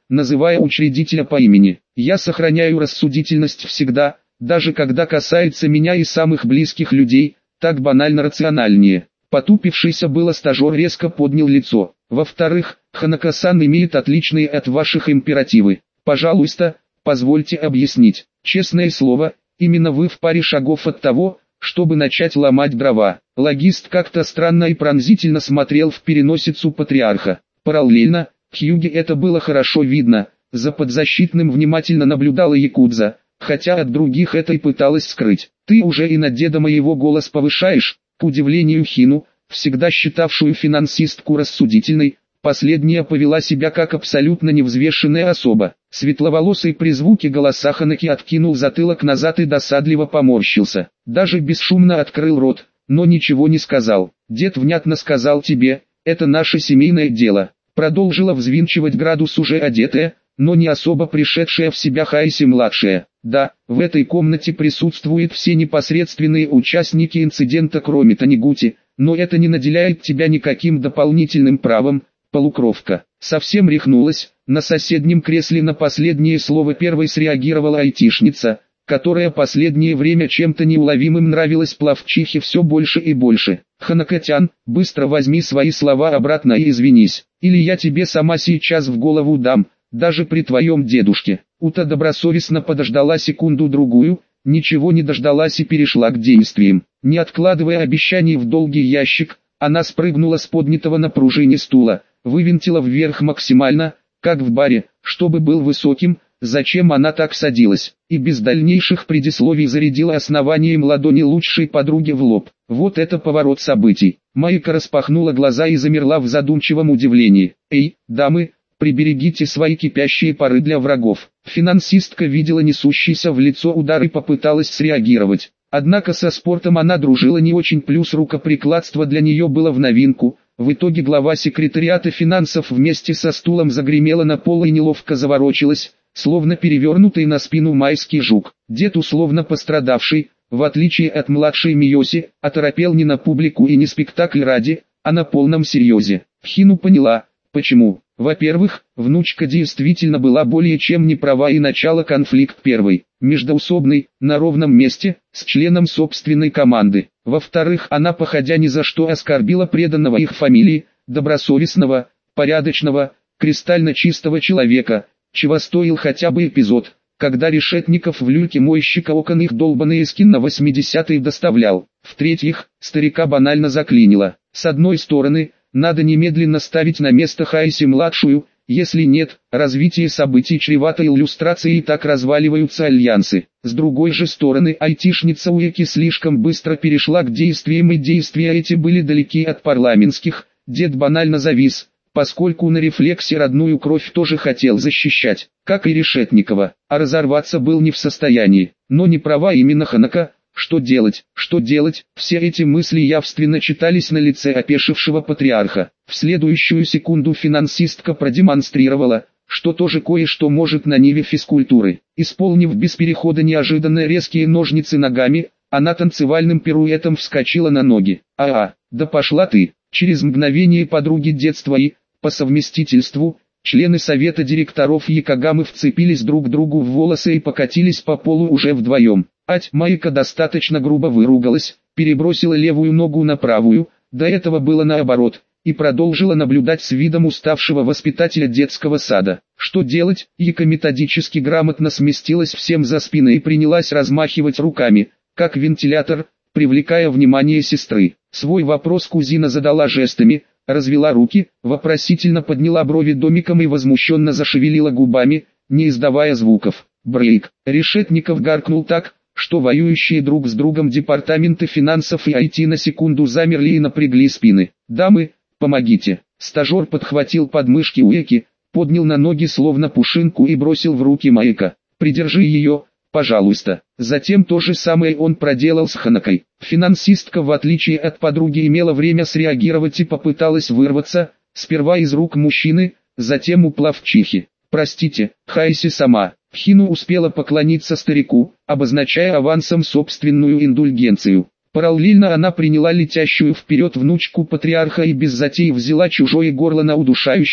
называя учредителя по имени. Я сохраняю рассудительность всегда, даже когда касается меня и самых близких людей, так банально рациональнее. Потупившийся было стажер резко поднял лицо. Во-вторых, Ханако-сан имеет отличные от ваших императивы. Пожалуйста, позвольте объяснить. Честное слово, именно вы в паре шагов от того, чтобы начать ломать дрова. Логист как-то странно и пронзительно смотрел в переносицу патриарха. Параллельно, Хьюге это было хорошо видно, за подзащитным внимательно наблюдала якудза, хотя от других это и пыталась скрыть. Ты уже и на деда моего голос повышаешь. К удивлению Хину, всегда считавшую финансистку рассудительной, последняя повела себя как абсолютно невзвешенная особа. Светловолосый при звуке голоса Ханаки откинул затылок назад и досадливо поморщился. Даже бесшумно открыл рот, но ничего не сказал. Дед внятно сказал тебе, это наше семейное дело. Продолжила взвинчивать градус уже одетая, но не особо пришедшая в себя Хайси-младшая. Да, в этой комнате присутствуют все непосредственные участники инцидента кроме Танигути, но это не наделяет тебя никаким дополнительным правом, полукровка. Совсем рехнулась, на соседнем кресле на последнее слово первой среагировала айтишница, которая последнее время чем-то неуловимым нравилась плавчихе все больше и больше. Ханако-тян, быстро возьми свои слова обратно и извинись, или я тебе сама сейчас в голову дам, даже при твоем дедушке. Ута добросовестно подождала секунду-другую, ничего не дождалась и перешла к действиям. Не откладывая обещаний в долгий ящик, она спрыгнула с поднятого на пружине стула, вывинтила вверх максимально, как в баре, чтобы был высоким, зачем она так садилась, и без дальнейших предисловий зарядила основанием ладони лучшей подруги в лоб. Вот это поворот событий. Майка распахнула глаза и замерла в задумчивом удивлении. «Эй, дамы, приберегите свои кипящие пары для врагов». Финансистка видела несущийся в лицо удар и попыталась среагировать. Однако со спортом она дружила не очень, плюс рукоприкладство для нее было в новинку. В итоге глава секретариата финансов вместе со стулом загремела на пол и неловко заворочилась, словно перевернутый на спину майский жук. Дед, условно пострадавший, в отличие от младшей Миоси, оторопел не на публику и не спектакль ради, а на полном серьезе. Хину поняла, почему. Во-первых, внучка действительно была более чем не права, и начало конфликт первый, междоусобный, на ровном месте, с членом собственной команды. Во-вторых, она походя ни за что оскорбила преданного их фамилии, добросовестного, порядочного, кристально чистого человека, чего стоил хотя бы эпизод, когда Решетников в люльке мойщика окон их долбаный скин на 80-й доставлял. В-третьих, старика банально заклинило. С одной стороны, надо немедленно ставить на место Хайси-младшую, если нет, развитие событий чревато иллюстрацией, и так разваливаются альянсы. С другой же стороны, айтишница Уэки слишком быстро перешла к действиям, и действия эти были далеки от парламентских. Дед банально завис, поскольку на рефлексе родную кровь тоже хотел защищать, как и Решетникова, а разорваться был не в состоянии. Но не права именно Ханако. Что делать? Что делать? Все эти мысли явственно читались на лице опешившего патриарха. В следующую секунду финансистка продемонстрировала, что тоже кое-что может на ниве физкультуры. Исполнив без перехода неожиданно резкие ножницы ногами, она танцевальным пируэтом вскочила на ноги. Да пошла ты! Через мгновение подруги детства и, по совместительству, члены совета директоров Якогамы вцепились друг другу в волосы и покатились по полу уже вдвоем. Майка достаточно грубо выругалась, перебросила левую ногу на правую, до этого было наоборот, и продолжила наблюдать с видом уставшего воспитателя детского сада. Что делать? Яка методически грамотно сместилась всем за спины и принялась размахивать руками, как вентилятор, привлекая внимание сестры. Свой вопрос кузина задала жестами, развела руки, вопросительно подняла брови домиком и возмущенно зашевелила губами, не издавая звуков. Брейк. Решетников гаркнул так, что воюющие друг с другом департаменты финансов и IT на секунду замерли и напрягли спины. «Дамы, помогите!» Стажер подхватил подмышки Уэки, поднял на ноги словно пушинку и бросил в руки Майка. «Придержи ее, пожалуйста». Затем то же самое он проделал с Ханакой. Финансистка, в отличие от подруги, имела время среагировать и попыталась вырваться, сперва из рук мужчины, затем у плавчихи. «Простите, Хайси сама». Хину успела поклониться старику, обозначая авансом собственную индульгенцию. Параллельно она приняла летящую вперед внучку патриарха и без затей взяла чужое горло на удушающий,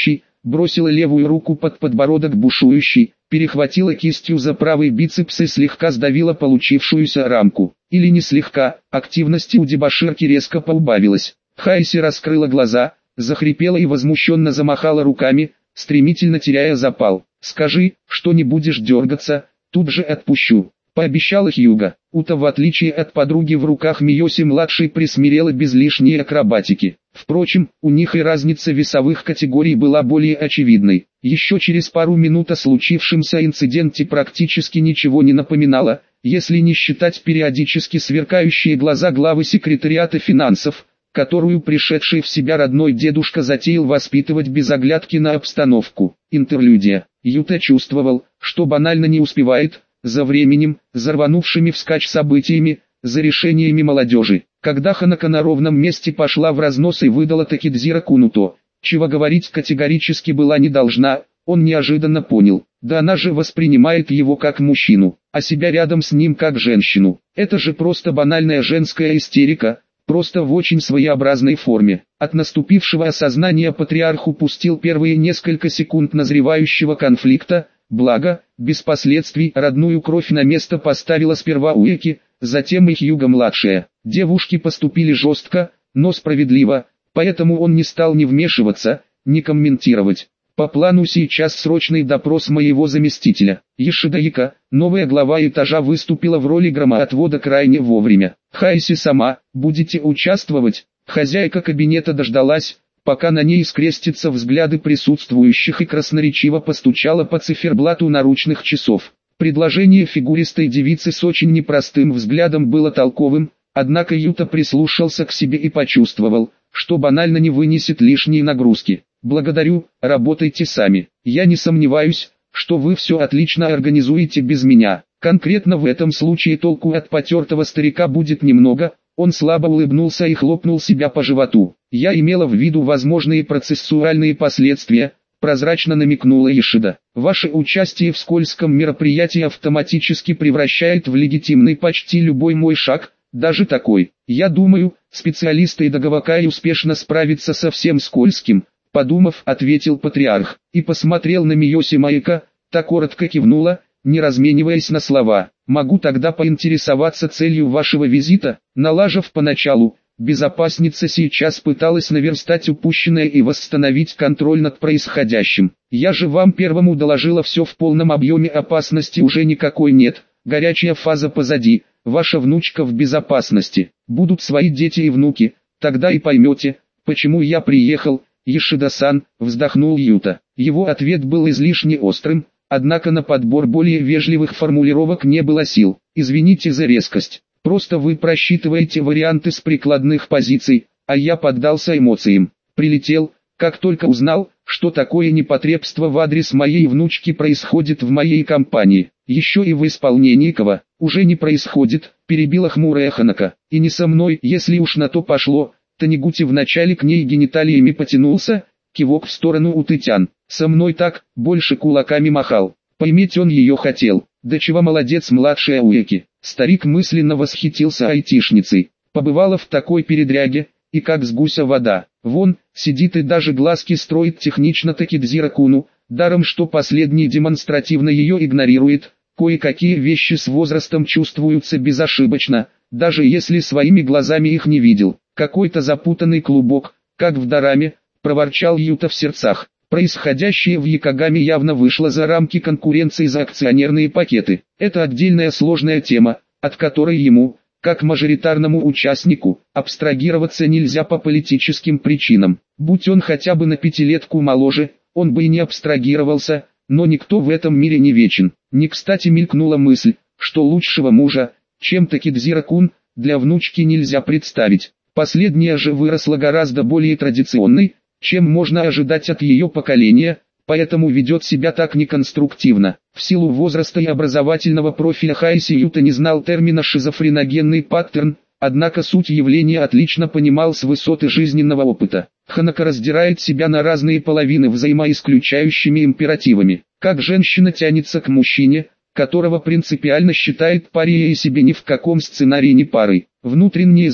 бросила левую руку под подбородок бушующий, перехватила кистью за правый бицепс и слегка сдавила получившуюся рамку. Или не слегка, активности у дебоширки резко поубавилось. Хайси раскрыла глаза, захрипела и возмущенно замахала руками, стремительно теряя запал. «Скажи, что не будешь дергаться, тут же отпущу», — пообещала Хьюго. Ута, в отличие от подруги в руках Миоси-младшей, присмирела без лишней акробатики. Впрочем, у них и разница весовых категорий была более очевидной. Еще через пару минут о случившемся инциденте практически ничего не напоминало, если не считать периодически сверкающие глаза главы секретариата финансов, которую пришедший в себя родной дедушка затеял воспитывать без оглядки на обстановку. Интерлюдия. Юта чувствовал, что банально не успевает, за временем, за рванувшими вскачь событиями, за решениями молодежи. Когда Ханако на ровном месте пошла в разнос и выдала Такидзира-куну то, чего говорить категорически была не должна, он неожиданно понял. Да она же воспринимает его как мужчину, а себя рядом с ним как женщину. Это же просто банальная женская истерика, просто в очень своеобразной форме. От наступившего осознания патриарх упустил первые несколько секунд назревающего конфликта, благо, без последствий родную кровь на место поставила сперва Уэки, затем и Хьюго-младшая. Девушки поступили жестко, но справедливо, поэтому он не стал ни вмешиваться, ни комментировать. По плану сейчас срочный допрос моего заместителя. Ешида Ика, новая глава этажа, выступила в роли громоотвода крайне вовремя. Хайси сама, будете участвовать? Хозяйка кабинета дождалась, пока на ней скрестятся взгляды присутствующих, и красноречиво постучала по циферблату наручных часов. Предложение фигуристой девицы с очень непростым взглядом было толковым, однако Юта прислушался к себе и почувствовал, что банально не вынесет лишней нагрузки. «Благодарю, работайте сами. Я не сомневаюсь, что вы все отлично организуете без меня. Конкретно в этом случае толку от потертого старика будет немного». Он слабо улыбнулся и хлопнул себя по животу. «Я имела в виду возможные процессуальные последствия», прозрачно намекнула Ишида. «Ваше участие в скользком мероприятии автоматически превращает в легитимный почти любой мой шаг, даже такой. Я думаю, специалисты Дагавакай успешно справятся со всем скользким», подумав, ответил патриарх, и посмотрел на Миоси Маэка, та коротко кивнула, не размениваясь на слова. «Могу тогда поинтересоваться целью вашего визита?» Налажав поначалу, безопасница сейчас пыталась наверстать упущенное и восстановить контроль над происходящим. «Я же вам первому доложила, все в полном объеме, опасности уже никакой нет, горячая фаза позади, ваша внучка в безопасности, будут свои дети и внуки, тогда и поймете, почему я приехал». «Ешида-сан», вздохнул Юта. Его ответ был излишне острым, однако на подбор более вежливых формулировок не было сил. «Извините за резкость, просто вы просчитываете варианты с прикладных позиций, а я поддался эмоциям. Прилетел, как только узнал, что такое непотребство в адрес моей внучки происходит в моей компании. Еще и в исполнении кого уже не происходит», перебила хмурая Ханако. «И не со мной, если уж на то пошло». Танигути вначале к ней гениталиями потянулся, кивок в сторону Утытян. «Со мной так, больше кулаками махал. Поиметь он ее хотел. Да чего молодец младшая Уэки». Старик мысленно восхитился айтишницей. Побывала в такой передряге, и как с гуся вода. Вон, сидит и даже глазки строит технично Такидзира-куну, даром что последний демонстративно ее игнорирует. Кое-какие вещи с возрастом чувствуются безошибочно, даже если своими глазами их не видел. «Какой-то запутанный клубок, как в дораме», проворчал Юта в сердцах. Происходящее в Якогаме явно вышло за рамки конкуренции за акционерные пакеты. Это отдельная сложная тема, от которой ему, как мажоритарному участнику, абстрагироваться нельзя по политическим причинам. Будь он хотя бы на 5 моложе, он бы и не абстрагировался, но никто в этом мире не вечен. Не кстати мелькнула мысль, что лучшего мужа, чем Такидзира-кун, для внучки нельзя представить. Последняя же выросла гораздо более традиционной, чем можно ожидать от ее поколения, поэтому ведет себя так неконструктивно. В силу возраста и образовательного профиля Хайси Юта не знал термина «шизофреногенный паттерн», однако суть явления отлично понимал с высоты жизненного опыта. Ханако раздирает себя на разные половины взаимоисключающими императивами. Как женщина тянется к мужчине, которого принципиально считает парией и себе ни в каком сценарии не парой. Внутреннее зло,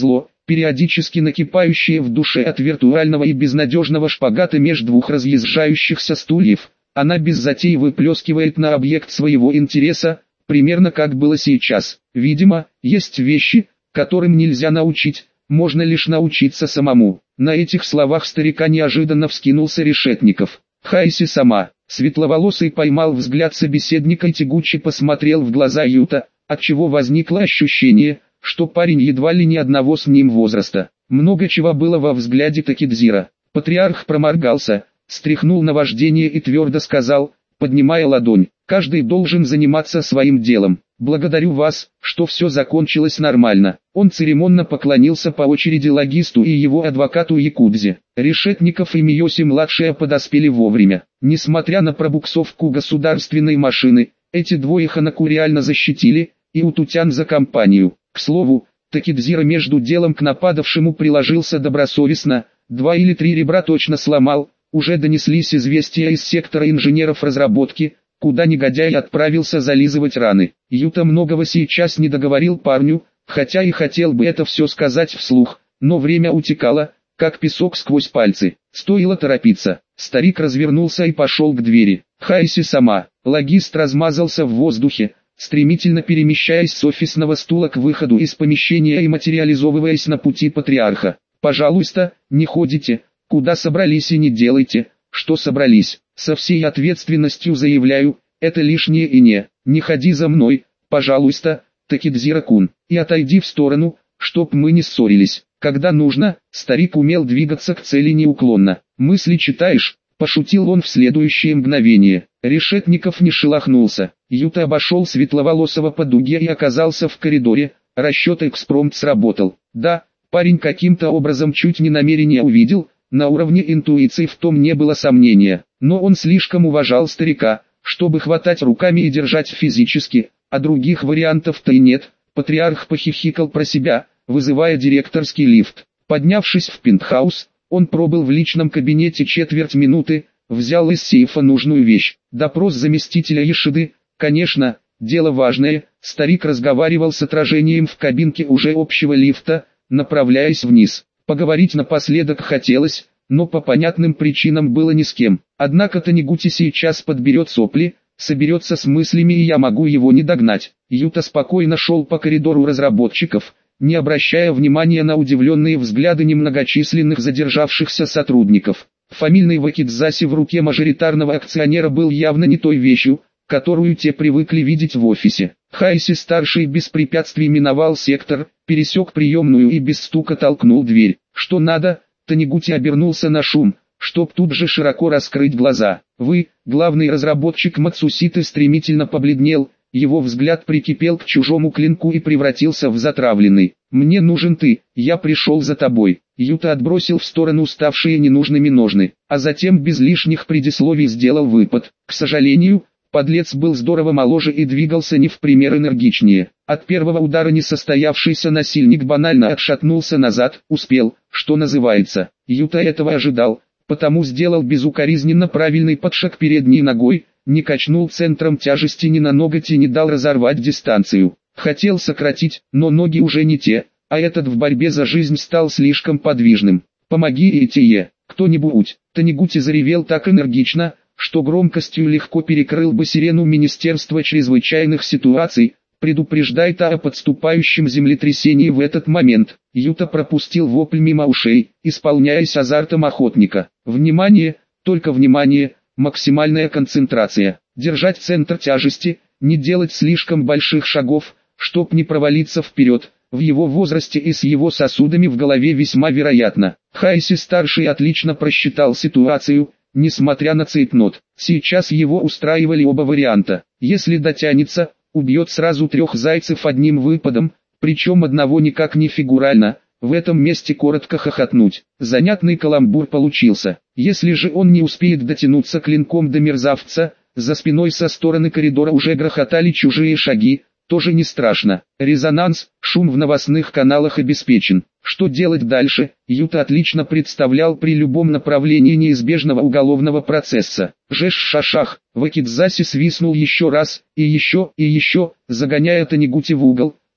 периодически накипающие в душе от виртуального и безнадежного шпагата меж двух разъезжающихся стульев, она без затей выплескивает на объект своего интереса, примерно как было сейчас. Видимо, есть вещи, которым нельзя научить, можно лишь научиться самому. На этих словах старика неожиданно вскинулся Решетников. Хайси сама. Светловолосый поймал взгляд собеседника и тягуче посмотрел в глаза Юта, отчего возникло ощущение, что парень едва ли не одного с ним возраста. Много чего было во взгляде Такидзира. Патриарх проморгался, стряхнул наваждение и твердо сказал, поднимая ладонь: «Каждый должен заниматься своим делом. Благодарю вас, что все закончилось нормально». Он церемонно поклонился по очереди логисту и его адвокату Якудзе. Решетников и Миоси-младшая подоспели вовремя. Несмотря на пробуксовку государственной машины, эти двое Ханаку реально защитили, и Утутян за компанию. К слову, Такидзира между делом к нападавшему приложился добросовестно, 2 или 3 ребра точно сломал. Уже донеслись известия из сектора инженеров разработки, куда негодяй отправился зализывать раны. Юта многого сейчас не договорил парню, хотя и хотел бы это все сказать вслух, но время утекало, как песок сквозь пальцы. Стоило торопиться. Старик развернулся и пошел к двери. Хайси сама. Логист размазался в воздухе, стремительно перемещаясь с офисного стула к выходу из помещения и материализовываясь на пути патриарха. «Пожалуйста, не ходите, куда собрались, и не делайте, что собрались. Со всей ответственностью заявляю, это лишнее, и не ходи за мной, пожалуйста, Такидзира-кун, и отойди в сторону, чтоб мы не ссорились». Когда нужно, старик умел двигаться к цели неуклонно. «Мысли читаешь?» – пошутил он в следующее мгновение. Решетников не шелохнулся. Юта обошел Светловолосого по дуге и оказался в коридоре. Расчет экспромт сработал. Да, парень каким-то образом чуть не намерение увидел, на уровне интуиции в том не было сомнения. Но он слишком уважал старика, чтобы хватать руками и держать физически, а других вариантов-то и нет. Патриарх похихикал про себя, вызывая директорский лифт. Поднявшись в пентхаус, он пробыл в личном кабинете четверть минуты, взял из сейфа нужную вещь. Допрос заместителя Ешиды, конечно, дело важное. Старик разговаривал с отражением в кабинке уже общего лифта, направляясь вниз. Поговорить напоследок хотелось, но по понятным причинам было ни с кем. Однако Танигути сейчас подберет сопли, соберется с мыслями, и я могу его не догнать. Юта спокойно шел по коридору разработчиков, не обращая внимания на удивленные взгляды немногочисленных задержавшихся сотрудников. Фамильный вакидзаси в руке мажоритарного акционера был явно не той вещью, которую те привыкли видеть в офисе. Хайси-старший без препятствий миновал сектор, пересек приемную и без стука толкнул дверь. «Что надо?» Танигути обернулся на шум, чтоб тут же широко раскрыть глаза. «Вы, главный разработчик Мацуситы», стремительно побледнел, его взгляд прикипел к чужому клинку и превратился в затравленный. «Мне нужен ты, я пришел за тобой». Юта отбросил в сторону ставшие ненужными ножны, а затем без лишних предисловий сделал выпад. К сожалению, подлец был здорово моложе и двигался не в пример энергичнее. От первого удара несостоявшийся насильник банально отшатнулся назад, успел, что называется. Юта этого ожидал, потому сделал безукоризненно правильный подшаг передней ногой, не качнул центром тяжести ни на ноготь и не дал разорвать дистанцию. Хотел сократить, но ноги уже не те, а этот в борьбе за жизнь стал слишком подвижным. «Помоги, Этие, кто-нибудь!» Танигути заревел так энергично, что громкостью легко перекрыл бы сирену Министерства чрезвычайных ситуаций, предупреждает о подступающем землетрясении в этот момент. Юта пропустил вопль мимо ушей, исполняясь азартом охотника. Внимание, только внимание, максимальная концентрация. Держать центр тяжести, не делать слишком больших шагов, чтоб не провалиться вперед. В его возрасте и с его сосудами в голове весьма вероятно. Хайси-старший отлично просчитал ситуацию, несмотря на цейтнот. Сейчас его устраивали оба варианта. Если дотянется, убьет сразу 3 зайцев одним выпадом, причем одного никак не фигурально. В этом месте коротко хохотнуть. Занятный каламбур получился. Если же он не успеет дотянуться клинком до мерзавца, за спиной со стороны коридора уже грохотали чужие шаги, тоже не страшно. Резонанс, шум в новостных каналах обеспечен. Что делать дальше, Юта отлично представлял при любом направлении неизбежного уголовного процесса. Жеш-шашах, вакидзаси свистнул еще раз, и еще, загоняя Танигути в угол,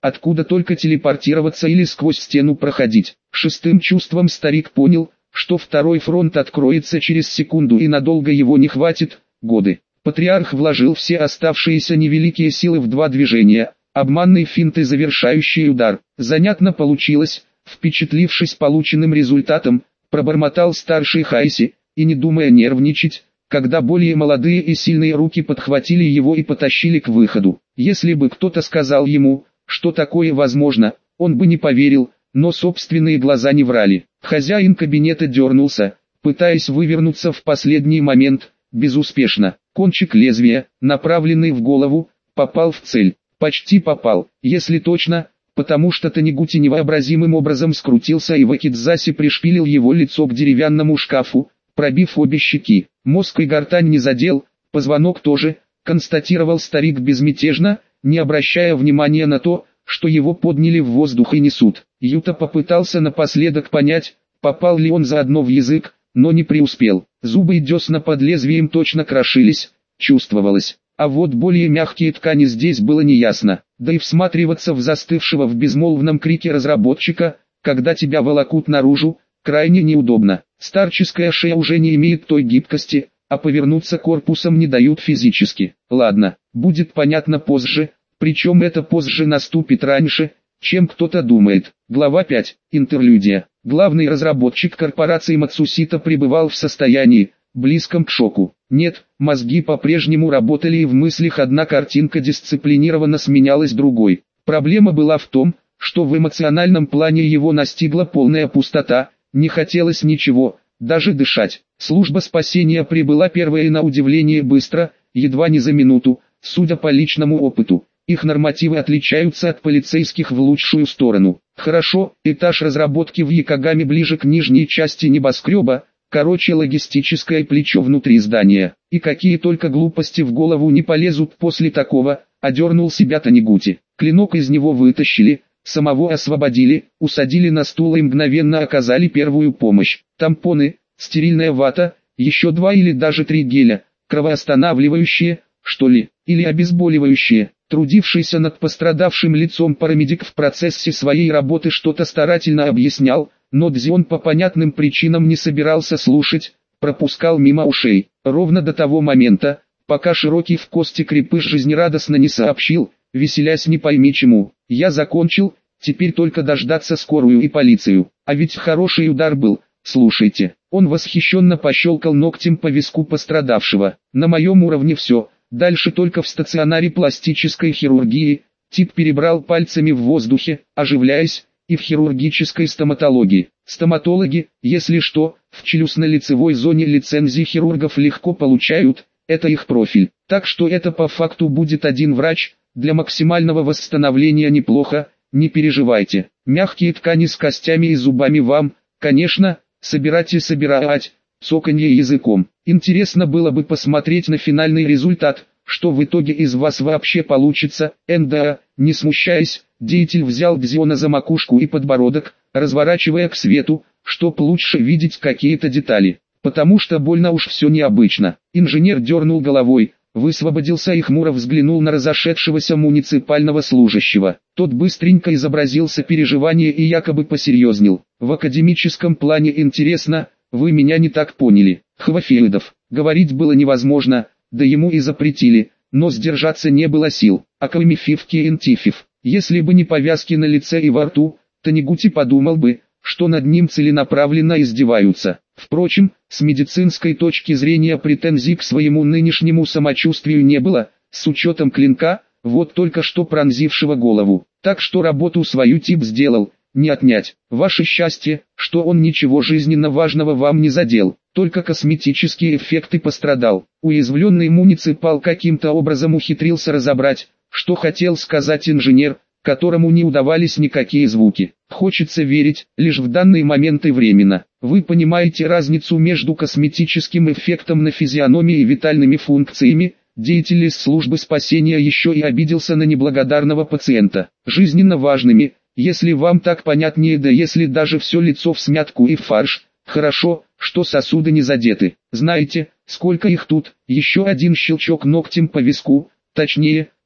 откуда только телепортироваться или сквозь стену проходить. Шестым чувством старик понял, что второй фронт откроется через секунду и надолго его не хватит, годы. Патриарх вложил все оставшиеся невеликие силы в два движения, обманный финт и завершающий удар. Занятно получилось, впечатлившись полученным результатом, пробормотал старший Хайси, и не думая нервничать, когда более молодые и сильные руки подхватили его и потащили к выходу. Если бы кто-то сказал ему, что такое возможно, он бы не поверил, но собственные глаза не врали. Хозяин кабинета дернулся, пытаясь вывернуться в последний момент, безуспешно. Кончик лезвия, направленный в голову, попал в цель. Почти попал, если точно, потому что Танегути невообразимым образом скрутился и Вакидзаси пришпилил его лицо к деревянному шкафу, пробив обе щеки. Мозг и гортань не задел, позвонок тоже, констатировал старик безмятежно, не обращая внимания на то, что его подняли в воздух и несут. Юта попытался напоследок понять, попал ли он заодно в язык, но не преуспел. Зубы и десна под лезвием точно крошились, чувствовалось. А вот более мягкие ткани здесь было неясно. Да и всматриваться в застывшего в безмолвном крике разработчика, когда тебя волокут наружу, крайне неудобно. Старческая шея уже не имеет той гибкости, а повернуться корпусом не дают физически. Ладно, будет понятно позже, причем это позже наступит раньше, чем кто-то думает. Глава 5. Интерлюдия. Главный разработчик корпорации Мацусита пребывал в состоянии, близком к шоку. Нет, мозги по-прежнему работали и в мыслях одна картинка дисциплинированно сменялась другой. Проблема была в том, что в эмоциональном плане его настигла полная пустота, не хотелось ничего, даже дышать. Служба спасения прибыла первая и на удивление быстро, едва не за минуту, судя по личному опыту. Их нормативы отличаются от полицейских в лучшую сторону. Хорошо, этаж разработки в Якогаме ближе к нижней части небоскреба, короче логистическое плечо внутри здания. И какие только глупости в голову не полезут после такого, одернул себя Танегути. Клинок из него вытащили, самого освободили, усадили на стул и мгновенно оказали первую помощь. Тампоны, стерильная вата, еще 2 или даже 3 геля, кровоостанавливающие, что ли, или обезболивающие. Трудившийся над пострадавшим лицом парамедик в процессе своей работы что-то старательно объяснял, но Дзион по понятным причинам не собирался слушать, пропускал мимо ушей. Ровно до того момента, пока широкий в кости крепыш жизнерадостно не сообщил, веселясь не пойми чему: «Я закончил, теперь только дождаться скорую и полицию». А ведь хороший удар был, слушайте. Он восхищенно пощелкал ногтем по виску пострадавшего. На моем уровне все. Дальше только в стационаре пластической хирургии. Тип перебрал пальцами в воздухе, оживляясь, и в хирургической стоматологии. Стоматологи, если что, в челюстно-лицевой зоне лицензии хирургов легко получают, это их профиль. Так что это по факту будет один врач, для максимального восстановления неплохо, не переживайте. Мягкие ткани с костями и зубами вам, конечно, собирать и собирать, цоканье языком. Интересно было бы посмотреть на финальный результат, что в итоге из вас вообще получится. НДА, не смущаясь, деятель взял Дзиона за макушку и подбородок, разворачивая к свету, чтоб лучше видеть какие-то детали. Потому что больно уж все необычно. Инженер дернул головой, высвободился и хмуро взглянул на разошедшегося муниципального служащего. Тот быстренько изобразил сопереживание и якобы посерьезнел. В академическом плане интересно, вы меня не так поняли. Хвофеидов. Говорить было невозможно, да ему и запретили, но сдержаться не было сил. Акамифивки интифив. Если бы не повязки на лице и во рту, Танегути подумал бы, что над ним целенаправленно издеваются. Впрочем, с медицинской точки зрения претензий к своему нынешнему самочувствию не было, с учетом клинка, вот только что пронзившего голову. Так что работу свою тип сделал, не отнять. Ваше счастье, что он ничего жизненно важного вам не задел, только косметические эффекты пострадал. Уязвленный муниципал каким-то образом ухитрился разобрать, что хотел сказать инженер, которому не удавались никакие звуки. Хочется верить, лишь в данный момент и временно. Вы понимаете разницу между косметическим эффектом на физиономии и витальными функциями? Деятель из службы спасения еще и обиделся на неблагодарного пациента. Жизненно важными, если вам так понятнее, да если даже все лицо в смятку и в фарш. Хорошо, что сосуды не задеты. Знаете, сколько их тут? Еще один щелчок ногтем по виску, точнее,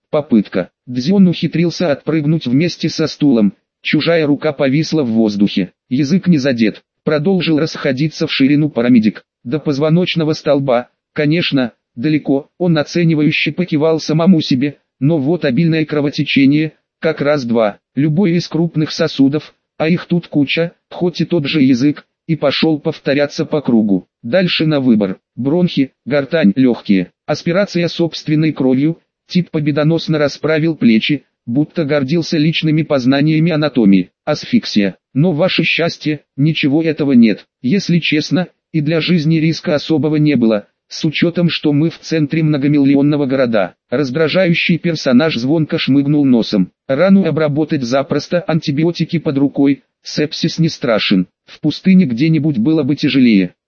Попытка. Дзюн ухитрился отпрыгнуть вместе со стулом. Чужая рука повисла в воздухе. Язык не задет. Продолжил расходиться в ширину парамедик. До позвоночного столба, конечно, далеко. Он оценивающе покивал самому себе. Но вот обильное кровотечение, как раз два. Любой из крупных сосудов, а их тут куча, хоть и тот же язык, и пошел повторяться по кругу. Дальше на выбор. Бронхи, гортань, легкие. Аспирация собственной кровью. Тип победоносно расправил плечи, будто гордился личными познаниями анатомии. Асфиксия. Но ваше счастье, ничего этого нет. Если честно, и для жизни риска особого не было, с учетом, что мы в центре многомиллионного города. Раздражающий персонаж звонко шмыгнул носом. Рану обработать запросто, антибиотики под рукой, сепсис не страшен. В пустыне где-нибудь было бы тяжелее.